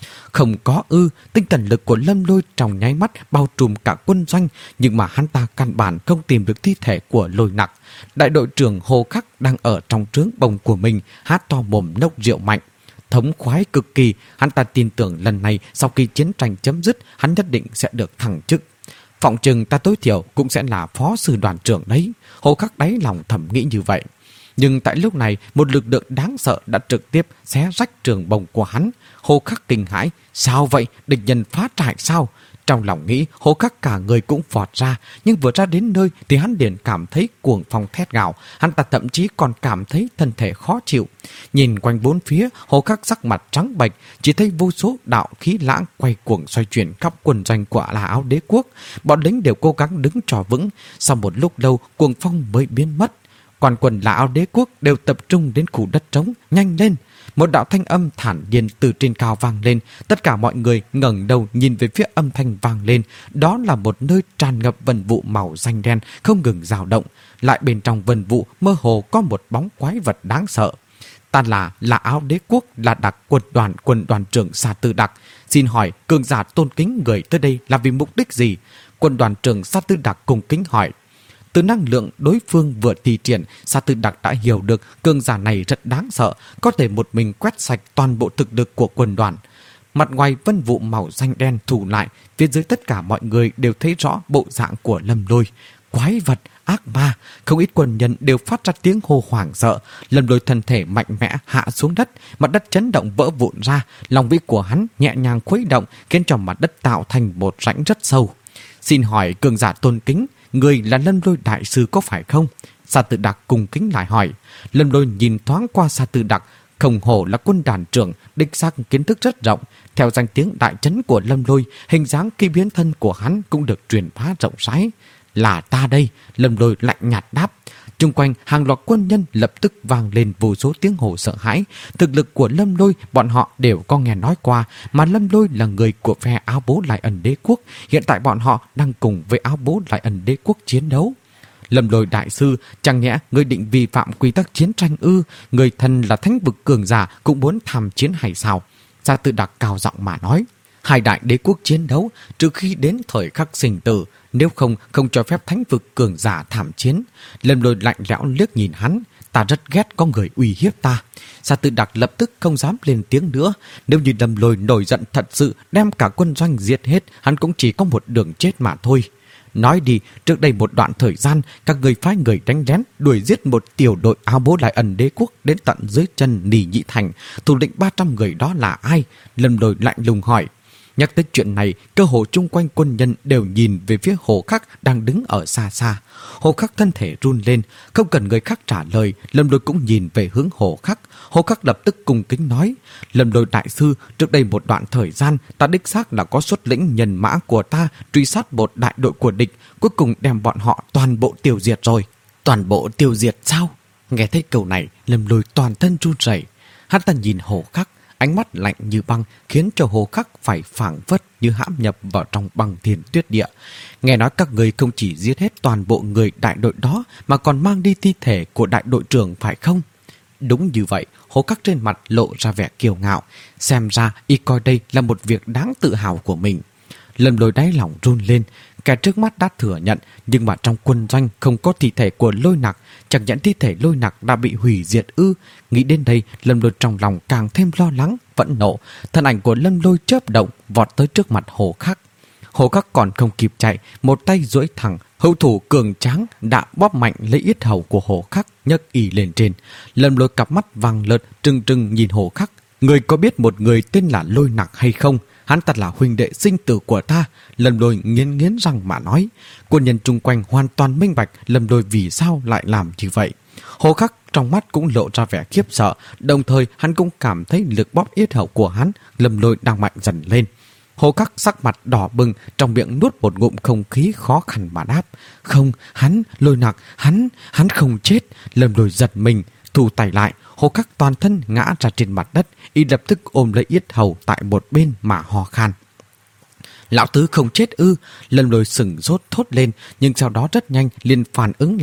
Không có ư? Tinh thần lực của Lâm Lôi trong nháy mắt bao trùm cả quân doanh, nhưng mà hắn ta căn bản không tìm được thi thể của Lôi Nặc. Đại đội trưởng Hồ Khắc đang ở trong trướng bồng của mình, hát to mồm nốc rượu mạnh. Thống khoái cực kỳ, hắn ta tin tưởng lần này sau khi chiến tranh chấm dứt, hắn nhất định sẽ được thăng chức. Phỏng chừng ta tối thiểu cũng sẽ là phó sư đoàn trưởng đấy. Hồ Khắc đáy lòng thầm nghĩ như vậy. Nhưng tại lúc này, một lực lượng đáng sợ đã trực tiếp xé rách trường bồng của hắn. Hồ Khắc kinh hãi, sao vậy? Địch nhân phá trại sao? Trong lòng nghĩ, Hồ Khắc cả người cũng vọt ra, nhưng vừa ra đến nơi thì hắn liền cảm thấy cuồng phong thét gào, hắn ta thậm chí còn cảm thấy thân thể khó chịu. Nhìn quanh bốn phía, Hồ Khắc sắc mặt trắng bệch, chỉ thấy vô số đạo khí lãng quay cuồng xoay chuyển khắp quần doanh của Là Áo Đế Quốc. Bọn lính đều cố gắng đứng trò vững, sau một lúc lâu cuồng phong mới biến mất. Toàn quân Là Áo Đế Quốc đều tập trung đến khu đất trống, nhanh lên. Một đạo thanh âm thản nhiên từ trên cao vang lên, tất cả mọi người ngẩng đầu nhìn về phía âm thanh vang lên, đó là một nơi tràn ngập vân vụ màu xanh đen không ngừng dao động, lại bên trong vân vụ mơ hồ có một bóng quái vật đáng sợ. Ta là Là Áo Đế Quốc, là Đặc quân đoàn quân đoàn trưởng Sa Tư Đặc, xin hỏi cường giả tôn kính người tới đây là vì mục đích gì? Quân đoàn trưởng Sa Tư Đặc cung kính hỏi. Từ năng lượng đối phương vừa thi triển, Sa Tư Đặc đã hiểu được cường giả này rất đáng sợ, có thể một mình quét sạch toàn bộ thực lực của quân đoàn. Mặt ngoài vân vụ màu xanh đen thủ lại, phía dưới tất cả mọi người đều thấy rõ bộ dạng của Lâm Lôi. Quái vật, ác ma, không ít quân nhân đều phát ra tiếng hô hoảng sợ. Lâm Lôi thân thể mạnh mẽ hạ xuống đất, mặt đất chấn động vỡ vụn ra, lòng vĩ của hắn nhẹ nhàng khuấy động, khiến cho mặt đất tạo thành một rãnh rất sâu. Xin hỏi cường giả tôn kính, người là Lâm Lôi đại sư có phải không? Sa Tư Đặc cung kính lại hỏi. Lâm Lôi nhìn thoáng qua Sa Tư Đặc, không hổ là quân đoàn trưởng, đích xác kiến thức rất rộng. Theo danh tiếng đại trấn của Lâm Lôi, hình dáng kỳ biến thân của hắn cũng được truyền bá rộng rãi. Là ta đây, Lâm Lôi lạnh nhạt đáp. Xung quanh hàng loạt quân nhân lập tức vang lên vô số tiếng hô sợ hãi. Thực lực của Lâm Lôi bọn họ đều có nghe nói qua, mà Lâm Lôi là người của phe Áo Bố Lại Ẩn Đế Quốc. Hiện tại bọn họ đang cùng với Áo Bố Lại Ẩn Đế Quốc chiến đấu. Lâm Lôi đại sư, chẳng nhẽ người định vi phạm quy tắc chiến tranh ư? Người thân là thánh vực cường giả cũng muốn tham chiến hay sao? Sa Tư Đặc cao giọng mà nói. Hai đại đế quốc chiến đấu trừ khi đến thời khắc sinh tử, nếu không không cho phép thánh vực cường giả tham chiến. Lâm Lôi lạnh lẽo liếc nhìn hắn. Ta rất ghét có người uy hiếp ta. Sa Tư Đặc lập tức không dám lên tiếng nữa. Nếu như Lâm Lôi nổi giận thật sự đem cả quân doanh giết hết, hắn cũng chỉ có một đường chết mà thôi. Nói đi, trước đây một đoạn thời gian, các người phái người đánh lén đuổi giết một tiểu đội Áo Bố Lại Ẩn Đế Quốc đến tận dưới chân Nỉ Nhĩ Thành. Thủ lĩnh ba trăm người đó là ai? Lâm Lôi lạnh lùng hỏi. Nhắc tới chuyện này, cơ hồ chung quanh quân nhân đều nhìn về phía Hồ Khắc đang đứng ở xa xa. Hồ Khắc thân thể run lên, không cần người khác trả lời, Lâm Lôi cũng nhìn về hướng Hồ Khắc. Hồ Khắc lập tức cung kính nói. Lâm Lôi đại sư, trước đây một đoạn thời gian, ta đích xác là có xuất lĩnh nhân mã của ta truy sát một đại đội của địch, cuối cùng đem bọn họ toàn bộ tiêu diệt rồi. Toàn bộ tiêu diệt sao? Nghe thấy câu này, Lâm Lôi toàn thân run rẩy. Hắn ta nhìn Hồ Khắc, ánh mắt lạnh như băng khiến cho Hồ Khắc phải phảng phất như hãm nhập vào trong băng thiên tuyết địa. Nghe nói các người không chỉ giết hết toàn bộ người đại đội đó mà còn mang đi thi thể của đại đội trưởng phải không? Đúng như vậy, Hồ Khắc trên mặt lộ ra vẻ kiêu ngạo. Xem ra y coi đây là một việc đáng tự hào của mình. Lâm Lôi đáy lòng run lên. Kẻ trước mắt đã thừa nhận, nhưng mà trong quân doanh không có thi thể của Lôi Nặc. Chẳng nhẽ thi thể Lôi Nặc đã bị hủy diệt ư? Nghĩ đến đây, Lâm Lôi trong lòng càng thêm lo lắng, phẫn nộ. Thân ảnh của Lâm Lôi chớp động vọt tới trước mặt Hồ Khắc. Hồ Khắc còn không kịp chạy, một tay duỗi thẳng, hữu thủ cường tráng đã bóp mạnh lấy yết hầu của Hồ Khắc, nhấc y lên trên. Lâm Lôi cặp mắt vàng lợt trừng trừng nhìn Hồ Khắc. Người có biết một người tên là Lôi Nặc hay không? Hắn ta là huynh đệ sinh tử của ta. Lâm Lôi nghiến nghiến răng mà nói. Quân nhân chung quanh hoàn toàn minh bạch Lâm Lôi vì sao lại làm như vậy. Hồ Khắc trong mắt cũng lộ ra vẻ khiếp sợ, đồng thời hắn cũng cảm thấy lực bóp yết hầu của hắn, Lâm Lôi đang mạnh dần lên. Hồ Khắc sắc mặt đỏ bừng, trong miệng nuốt một ngụm không khí khó khăn mà đáp. Không, hắn, Lôi Nặc, hắn, hắn không chết. Lâm Lôi giật mình, thu tay lại. Hồ Khắc toàn thân ngã ra trên mặt đất, y lập tức ôm lấy yết hầu tại một bên mà ho khan. Lão tứ không chết ư? Lâm Lôi sừng sốt thốt lên, nhưng sau đó rất nhanh liền phản ứng lại.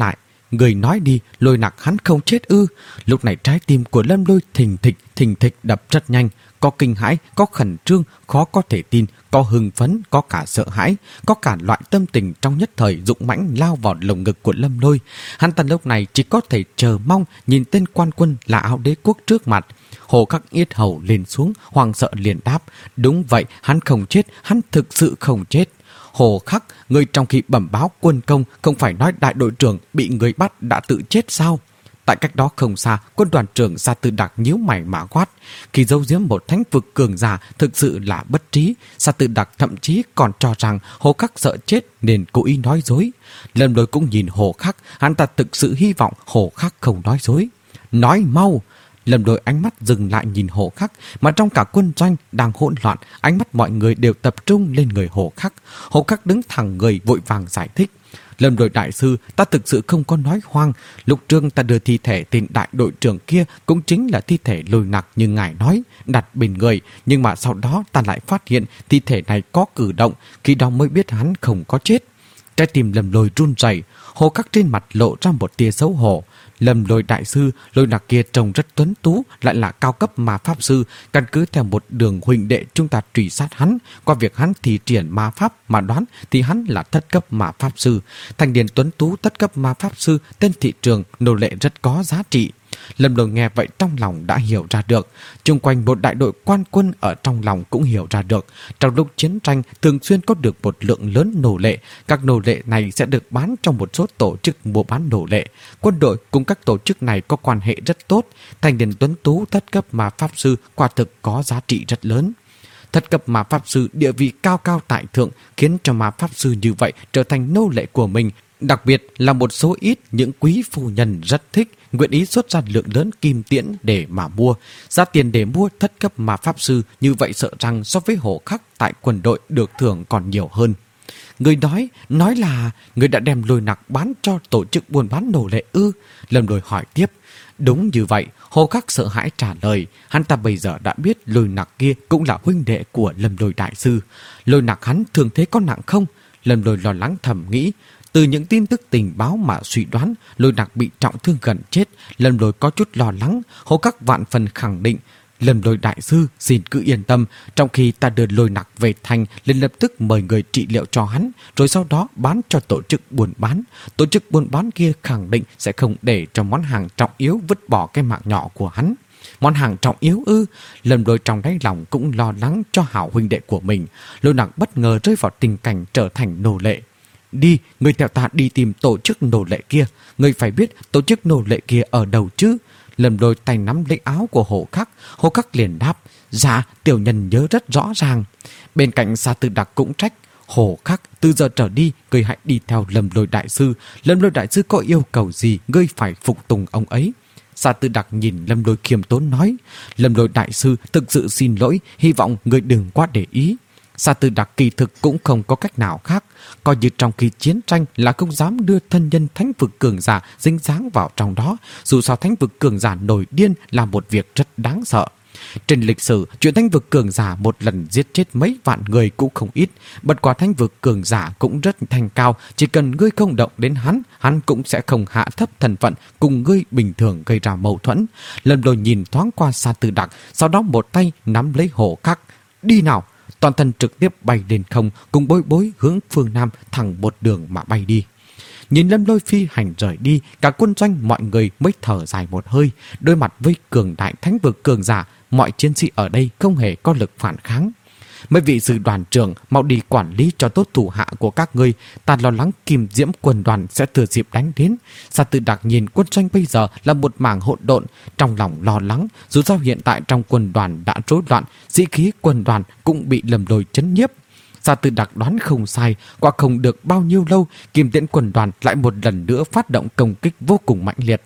Người nói đi, Lôi Nặc hắn không chết ư? Lúc này trái tim của Lâm Lôi thình thịch, thình thịch đập rất nhanh. Có kinh hãi, có khẩn trương, khó có thể tin, có hưng phấn, có cả sợ hãi, có cả loại tâm tình trong nhất thời dũng mãnh lao vào lồng ngực của Lâm Lôi. Hắn ta lúc này chỉ có thể chờ mong nhìn tên quan quân là Áo Đế Quốc trước mặt. Hồ Khắc yết hầu lên xuống, hoàng sợ liền đáp: đúng vậy, hắn không chết, hắn thực sự không chết. Hồ Khắc, người trong khi bẩm báo quân công không phải nói đại đội trưởng bị người bắt đã tự chết sao? Tại cách đó không xa, quân đoàn trưởng Sa Tư Đặc nhíu mày mà quát. Khi giấu giếm một thánh vực cường giả thực sự là bất trí. Sa Tư Đặc thậm chí còn cho rằng Hồ Khắc sợ chết nên cố ý nói dối. Lâm Lôi cũng nhìn Hồ Khắc, hắn ta thực sự hy vọng Hồ Khắc không nói dối. Nói mau! Lâm Lôi ánh mắt dừng lại nhìn Hồ Khắc, mà trong cả quân doanh đang hỗn loạn, ánh mắt mọi người đều tập trung lên người Hồ Khắc. Hồ Khắc đứng thẳng người vội vàng giải thích. Lâm Lôi đại sư, ta thực sự không có nói hoang. Lúc trước ta đưa thi thể tên đại đội trưởng kia cũng chính là thi thể Lôi Nặc như ngài nói, đặt bên người. Nhưng mà sau đó ta lại phát hiện thi thể này có cử động, khi đó mới biết hắn không có chết. Trái tim Lâm Lôi run rẩy, Hồ Khắc trên mặt lộ ra một tia xấu hổ. Lâm Lôi đại sư, Lôi Nặc kia trông rất tuấn tú, lại là cao cấp ma pháp sư. Căn cứ theo một đường huynh đệ chúng ta truy sát hắn, qua việc hắn thi triển ma pháp mà đoán thì hắn là thất cấp ma pháp sư. Thanh niên tuấn tú thất cấp ma pháp sư, tên thị trường nô lệ rất có giá trị. Lâm Lôi nghe vậy trong lòng đã hiểu ra được. Chung quanh một đại đội quan quân ở trong lòng cũng hiểu ra được. Trong lúc chiến tranh thường xuyên có được một lượng lớn nô lệ. Các nô lệ này sẽ được bán trong một số tổ chức mua bán nô lệ. Quân đội cùng các tổ chức này có quan hệ rất tốt. Thanh niên tuấn tú thất cấp ma pháp sư quả thực có giá trị rất lớn. Thất cấp ma pháp sư địa vị cao cao tại thượng khiến cho ma pháp sư như vậy trở thành nô lệ của mình. Đặc biệt là một số ít những quý phu nhân rất thích, nguyện ý xuất ra lượng lớn kim tiễn để mà mua. Giá tiền để mua thất cấp ma pháp sư như vậy sợ rằng so với Hồ Khắc tại quân đội được thưởng còn nhiều hơn. Người nói, nói là người đã đem Lôi Nặc bán cho tổ chức buôn bán nô lệ ư? Lâm Lôi hỏi tiếp. Đúng như vậy, Hồ Khắc sợ hãi trả lời. Hắn ta bây giờ đã biết Lôi Nặc kia cũng là huynh đệ của Lâm Lôi đại sư. Lôi Nặc hắn thường thế có nặng không? Lâm Lôi lo lắng thầm nghĩ. Từ những tin tức tình báo mà suy đoán Lôi Nặc bị trọng thương gần chết, Lâm Lôi có chút lo lắng. Hồ Khắc vạn phần khẳng định. Lâm Lôi đại sư xin cứ yên tâm, trong khi ta đưa Lôi Nặc về thành liền lập tức mời người trị liệu cho hắn, rồi sau đó bán cho tổ chức buôn bán. Tổ chức buôn bán kia khẳng định sẽ không để cho món hàng trọng yếu vứt bỏ cái mạng nhỏ của hắn. Món hàng trọng yếu ư? Lâm Lôi trong đáy lòng cũng lo lắng cho hảo huynh đệ của mình. Lôi Nặc bất ngờ rơi vào tình cảnh trở thành nô lệ. Đi, người theo ta đi tìm tổ chức nô lệ kia. Người phải biết tổ chức nô lệ kia ở đâu chứ? Lâm Lôi tay nắm lấy áo của Hồ Khắc. Hồ Khắc liền đáp. Dạ, tiểu nhân nhớ rất rõ ràng. Bên cạnh Sa Tư Đặc cũng trách. Hồ Khắc, từ giờ trở đi, ngươi hãy đi theo Lâm Lôi đại sư. Lâm Lôi đại sư có yêu cầu gì, ngươi phải phục tùng ông ấy. Sa Tư Đặc nhìn Lâm Lôi khiêm tốn nói. Lâm Lôi đại sư thực sự xin lỗi, hy vọng ngươi đừng quá để ý. Sa Tư Đặc kỳ thực cũng không có cách nào khác, coi như trong khi chiến tranh là không dám đưa thân nhân thánh vực cường giả dính dáng vào trong đó, dù sao thánh vực cường giả nổi điên là một việc rất đáng sợ. Trên lịch sử, chuyện thánh vực cường giả một lần giết chết mấy vạn người cũng không ít, bất quá thánh vực cường giả cũng rất thanh cao, chỉ cần ngươi không động đến hắn, hắn cũng sẽ không hạ thấp thân phận cùng ngươi bình thường gây ra mâu thuẫn. Lâm Lôi nhìn thoáng qua Sa Tư Đặc, sau đó một tay nắm lấy Hồ Khắc. Đi nào! Toàn thân trực tiếp bay lên không, cùng Bối Bối hướng phương Nam thẳng một đường mà bay đi. Nhìn Lâm Lôi phi hành rời đi, cả quân doanh mọi người mới thở dài một hơi. Đối mặt với cường đại thánh vực cường giả, mọi chiến sĩ ở đây không hề có lực phản kháng. Mấy vị sư đoàn trưởng mau đi quản lý cho tốt thủ hạ của các ngươi, ta lo lắng Kim Diễm quân đoàn sẽ thừa dịp đánh đến. Sa Tư Đặc nhìn quân doanh bây giờ là một mảng hỗn độn, trong lòng lo lắng, dù sao hiện tại trong quân đoàn đã rối loạn, sĩ khí quân đoàn cũng bị Lâm Lôi chấn nhiếp. Sa Tư Đặc đoán không sai, qua không được bao nhiêu lâu, Kim Tiễn quân đoàn lại một lần nữa phát động công kích vô cùng mạnh liệt.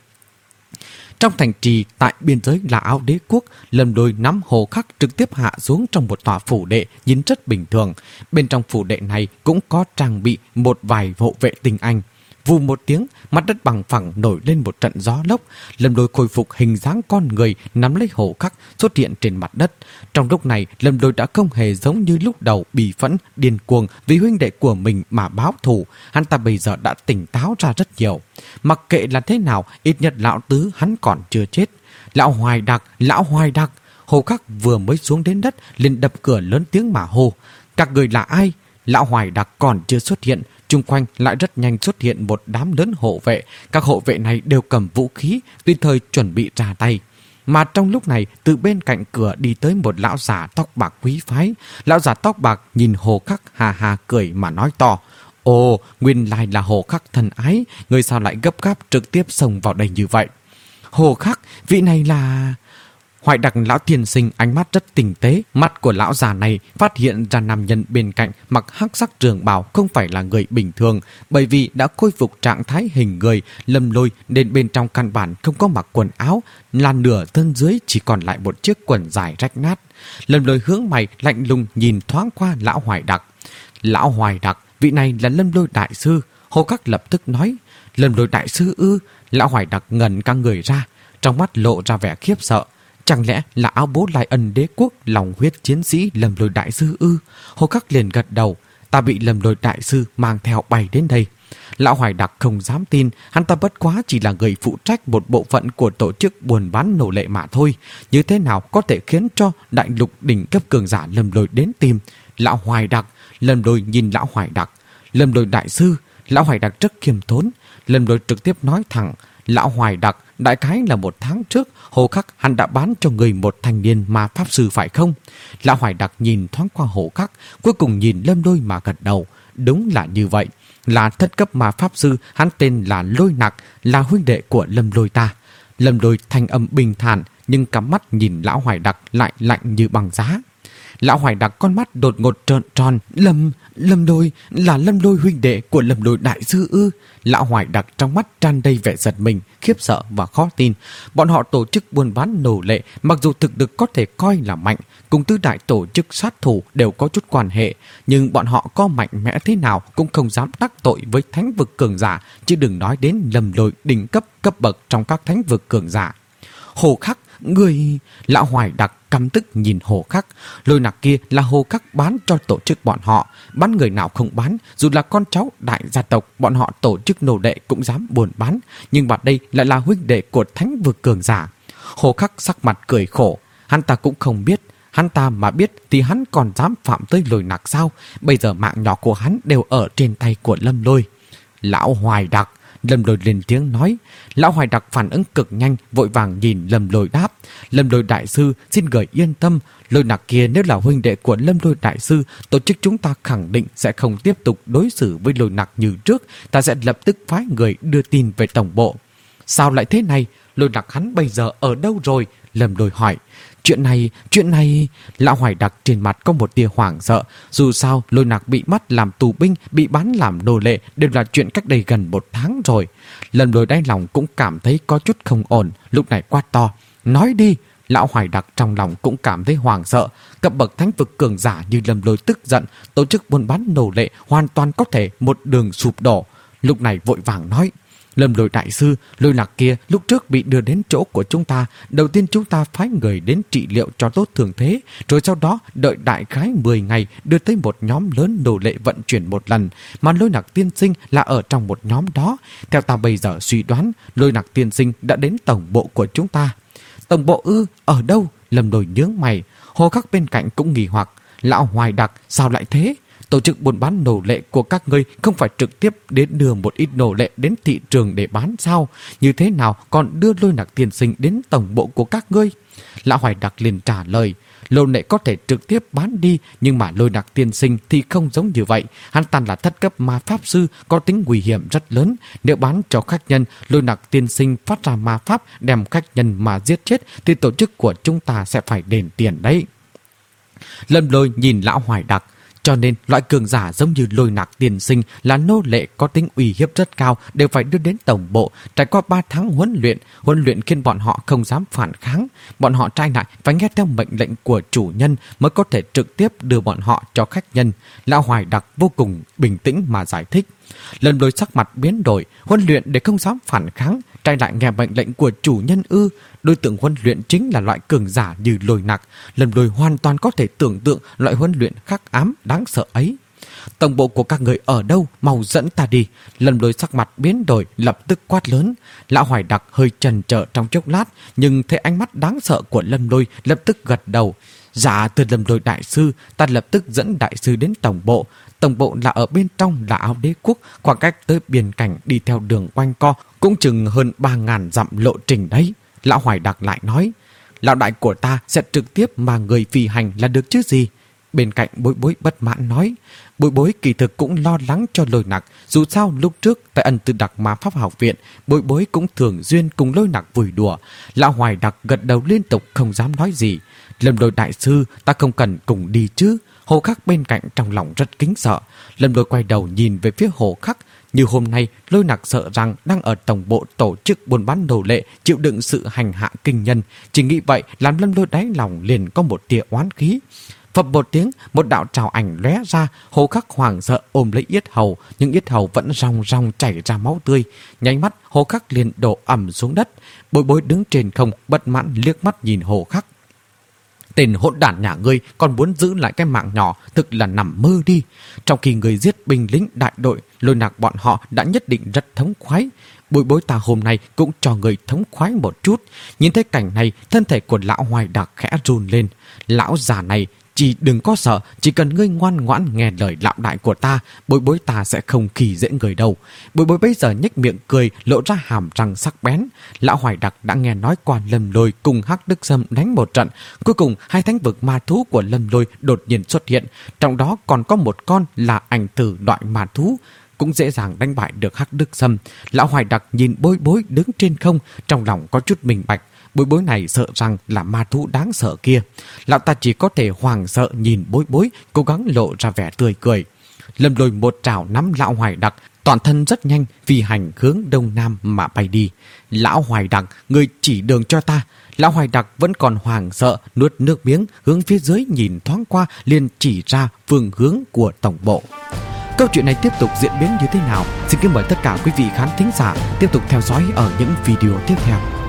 Trong thành trì tại biên giới là Áo Đế Quốc, Lâm Lôi nắm Hồ Khắc trực tiếp hạ xuống trong một tòa phủ đệ nhìn rất bình thường. Bên trong phủ đệ này cũng có trang bị một vài hộ vệ tinh anh. Vù một tiếng, mặt đất bằng phẳng nổi lên một trận gió lốc. Lâm Lôi khôi phục hình dáng con người, nắm lấy Hồ Khắc xuất hiện trên mặt đất. Trong lúc này, Lâm Lôi đã không hề giống như lúc đầu bị phẫn, điên cuồng vì huynh đệ của mình mà báo thù. Hắn ta bây giờ đã tỉnh táo ra rất nhiều. Mặc kệ là thế nào, ít nhất lão tứ hắn còn chưa chết. Lão Hoài Đặc, lão Hoài Đặc. Hồ Khắc vừa mới xuống đến đất liền đập cửa lớn tiếng mà hô. Các người là ai? Lão Hoài Đặc còn chưa xuất hiện, chung quanh lại rất nhanh xuất hiện một đám lớn hộ vệ. Các hộ vệ này đều cầm vũ khí, tùy thời chuẩn bị ra tay. Mà trong lúc này, từ bên cạnh cửa đi tới một lão già tóc bạc quý phái. Lão già tóc bạc nhìn Hồ Khắc hà hà cười mà nói to. Ồ, nguyên lai là Hồ Khắc thân ái, người sao lại gấp gáp trực tiếp xông vào đây như vậy? Hồ Khắc, vị này là... Hoài Đặc lão tiên sinh ánh mắt rất tinh tế, mắt của lão già này phát hiện ra nam nhân bên cạnh mặc hắc sắc trường bào không phải là người bình thường, bởi vì đã khôi phục trạng thái hình người. Lâm Lôi nên bên trong căn bản không có mặc quần áo, là nửa thân dưới chỉ còn lại một chiếc quần dài rách nát. Lâm Lôi hướng mày lạnh lùng nhìn thoáng qua lão Hoài Đặc. Lão Hoài Đặc, vị này là Lâm Lôi đại sư. Hồ Khắc lập tức nói. Lâm Lôi đại sư ư? Lão Hoài Đặc ngẩn cả người ra, trong mắt lộ ra vẻ khiếp sợ. Chẳng lẽ là áo bố Lai Ân đế quốc lòng huyết chiến sĩ Lâm Lôi đại sư ư? Hồ Khắc liền gật đầu. Ta bị Lâm Lôi đại sư mang theo bay đến đây. Lão Hoài Đặc không dám tin, hắn ta bất quá chỉ là người phụ trách một bộ phận của tổ chức buôn bán nô lệ mà thôi. Như thế nào có thể khiến cho đại lục đỉnh cấp cường giả Lâm Lôi đến tìm? Lão Hoài Đặc. Lâm Lôi nhìn lão Hoài Đặc. Lâm Lôi đại sư. Lão Hoài Đặc rất khiêm tốn. Lâm Lôi trực tiếp nói thẳng. Lão Hoài Đặc, đại khái là một tháng trước, Hồ Khắc hắn đã bán cho người một thanh niên ma pháp sư phải không? Lão Hoài Đặc nhìn thoáng qua Hồ Khắc, cuối cùng nhìn Lâm Lôi mà gật đầu. Đúng là như vậy, là thất cấp ma pháp sư, hắn tên là Lôi Nặc, là huynh đệ của Lâm Lôi ta. Lâm Lôi thanh âm bình thản, nhưng cắm mắt nhìn lão Hoài Đặc lại lạnh như băng giá. Lão Hoài Đặc con mắt đột ngột trợn tròn. Lâm, Lâm Lôi, là Lâm Lôi huynh đệ của Lâm Lôi đại sư ư? Lão Hoài Đặc trong mắt tràn đầy vẻ giật mình, khiếp sợ và khó tin. Bọn họ tổ chức buôn bán nô lệ, mặc dù thực lực có thể coi là mạnh, cùng tứ đại tổ chức sát thủ đều có chút quan hệ, nhưng bọn họ có mạnh mẽ thế nào cũng không dám đắc tội với thánh vực cường giả, chứ đừng nói đến Lâm Lôi đỉnh cấp cấp bậc trong các thánh vực cường giả. Hồ Khắc, người... Lão Hoài Đặc căm tức nhìn Hồ Khắc. Lôi Nặc kia là Hồ Khắc bán cho tổ chức bọn họ. Bán người nào không bán, dù là con cháu đại gia tộc, bọn họ tổ chức nô lệ cũng dám buôn bán. Nhưng bạn đây lại là huynh đệ của thánh vực cường giả. Hồ Khắc sắc mặt cười khổ. Hắn ta cũng không biết. Hắn ta mà biết thì hắn còn dám phạm tới Lôi Nặc sao? Bây giờ mạng nhỏ của hắn đều ở trên tay của Lâm Lôi. Lão Hoài Đặc. Lâm Lôi lên tiếng nói. Lão Hoài Đặc phản ứng cực nhanh, vội vàng nhìn Lâm Lôi đáp. Lâm Lôi đại sư xin gửi yên tâm, Lôi Nặc kia nếu là huynh đệ của Lâm Lôi đại sư, tổ chức chúng ta khẳng định sẽ không tiếp tục đối xử với Lôi Nặc như trước. Ta sẽ lập tức phái người đưa tin về tổng bộ. Sao lại thế này? Lôi Nặc hắn bây giờ ở đâu rồi? Lâm Lôi hỏi. Chuyện này, chuyện này... Lão Hoài Đặc trên mặt có một tia hoảng sợ. Dù sao, Lôi Nặc bị bắt làm tù binh, bị bán làm nô lệ đều là chuyện cách đây gần một tháng rồi. Lâm Lôi đáy lòng cũng cảm thấy có chút không ổn, lúc này quát to. Nói đi! Lão Hoài Đặc trong lòng cũng cảm thấy hoảng sợ. Cấp bậc thánh vực cường giả như Lâm Lôi tức giận, tổ chức buôn bán nô lệ hoàn toàn có thể một đường sụp đổ. Lúc này vội vàng nói. Lâm Lôi đại sư, Lôi Nặc kia lúc trước bị đưa đến chỗ của chúng ta. Đầu tiên chúng ta phái người đến trị liệu cho tốt thương thế, rồi sau đó đợi đại khái mười ngày đưa tới một nhóm lớn nô lệ vận chuyển một lần, mà Lôi Nặc tiên sinh là ở trong một nhóm đó. Theo ta bây giờ suy đoán, Lôi Nặc tiên sinh đã đến tổng bộ của chúng ta. Tổng bộ ư? Ở đâu? Lâm Lôi nhướng mày. Hồ Khắc bên cạnh cũng nghi hoặc. Lão Hoài Đặc, sao lại thế? Tổ chức buôn bán nô lệ của các ngươi không phải trực tiếp đến đưa một ít nô lệ đến thị trường để bán sao? Như thế nào còn đưa Lôi Nặc tiên sinh đến tổng bộ của các ngươi? Lão Hoài Đặc liền trả lời. Nô lệ có thể trực tiếp bán đi, nhưng mà Lôi Nặc tiên sinh thì không giống như vậy. Hắn ta là thất cấp ma pháp sư, có tính nguy hiểm rất lớn. Nếu bán cho khách nhân, Lôi Nặc tiên sinh phát ra ma pháp đem khách nhân mà giết chết, thì tổ chức của chúng ta sẽ phải đền tiền đấy. Lâm Lôi nhìn Lão Hoài Đặc. Cho nên loại cường giả giống như Lôi Nặc tiên sinh là nô lệ có tính uy hiếp rất cao đều phải đưa đến tổng bộ. Trải qua ba tháng huấn luyện, huấn luyện khiến bọn họ không dám phản kháng. Bọn họ trai lại phải nghe theo mệnh lệnh của chủ nhân mới có thể trực tiếp đưa bọn họ cho khách nhân. Lão Hoài Đặc vô cùng bình tĩnh mà giải thích. Lâm Lôi sắc mặt biến đổi, huấn luyện để không dám phản kháng, trai lại nghe mệnh lệnh của chủ nhân ư? Đối tượng huấn luyện chính là loại cường giả như Lôi Nặc. Lâm Lôi hoàn toàn có thể tưởng tượng loại huấn luyện khắc ám đáng sợ ấy. Tổng bộ của các người ở đâu, mau dẫn ta đi. Lâm Lôi sắc mặt biến đổi, lập tức quát lớn. Lão Hoài Đặc hơi chần chờ trong chốc lát, nhưng thấy ánh mắt đáng sợ của Lâm Lôi, lập tức gật đầu. Dạ từ Lâm Lôi đại sư, ta lập tức dẫn đại sư đến tổng bộ. Tổng bộ là ở bên trong là Áo Đế Quốc, khoảng cách tới biên cảnh đi theo đường quanh co cũng chừng hơn ba ngàn dặm lộ trình đấy. Lão Hoài Đặc lại nói, lão đại của ta sẽ trực tiếp mà người phi hành là được chứ gì. Bên cạnh Bối Bối bất mãn nói, Bối Bối kỳ thực cũng lo lắng cho Lôi Nặc. Dù sao lúc trước tại Ân Tư Đặc Ma Pháp Học Viện, Bối Bối cũng thường duyên cùng Lôi Nặc vui đùa. Lão Hoài Đặc gật đầu liên tục không dám nói gì. Lâm Lôi đại sư, ta không cần cùng đi chứ? Hồ Khắc bên cạnh trong lòng rất kính sợ. Lâm Lôi quay đầu nhìn về phía Hồ Khắc. Như hôm nay, Lôi Nặc sợ rằng đang ở tổng bộ tổ chức buôn bán nô lệ, chịu đựng sự hành hạ kinh nhân. Chỉ nghĩ vậy làm Lâm Lôi đáy lòng liền có một tia oán khí. Phập một tiếng, một đạo trào ảnh lóe ra. Hồ Khắc hoảng sợ ôm lấy yết hầu, nhưng yết hầu vẫn ròng ròng chảy ra máu tươi. Nháy mắt, Hồ Khắc liền đổ ầm xuống đất. Bối Bối đứng trên không, bất mãn liếc mắt nhìn Hồ Khắc. Tên hỗn đản nhà ngươi còn muốn giữ lại cái mạng nhỏ, thực là nằm mơ đi. Trong khi người giết binh lính đại đội, Lôi Nặc bọn họ đã nhất định rất thống khoái. Bối Bối ta hôm nay cũng cho người thống khoái một chút. Nhìn thấy cảnh này, thân thể của lão Hoài Đặc khẽ run lên. Lão già này, chỉ đừng có sợ, chỉ cần ngươi ngoan ngoãn nghe lời lão đại của ta, Bối Bối ta sẽ không khi dễ người đâu. Bối Bối bây giờ nhếch miệng cười, lộ ra hàm răng sắc bén. Lão Hoài Đặc đã nghe nói qua Lâm Lôi cùng Hắc Đức Sâm đánh một trận. Cuối cùng hai thánh vực ma thú của Lâm Lôi đột nhiên xuất hiện, trong đó còn có một con là ảnh tử loại ma thú, cũng dễ dàng đánh bại được Hắc Đức Sâm. Lão Hoài Đặc nhìn Bối Bối đứng trên không, trong lòng có chút minh bạch. Bối Bối này sợ rằng là ma thú đáng sợ kia. Lão ta chỉ có thể hoảng sợ nhìn Bối Bối, cố gắng lộ ra vẻ tươi cười. Lâm Lôi một trảo nắm lão Hoài Đặc, toàn thân rất nhanh phi hành hướng đông nam mà bay đi. Lão Hoài Đặc, người chỉ đường cho ta. Lão Hoài Đặc vẫn còn hoảng sợ, nuốt nước miếng, hướng phía dưới nhìn thoáng qua, liền chỉ ra phương hướng của tổng bộ. Câu chuyện này tiếp tục diễn biến như thế nào? Xin kính mời tất cả quý vị khán thính giả tiếp tục theo dõi ở những video tiếp theo.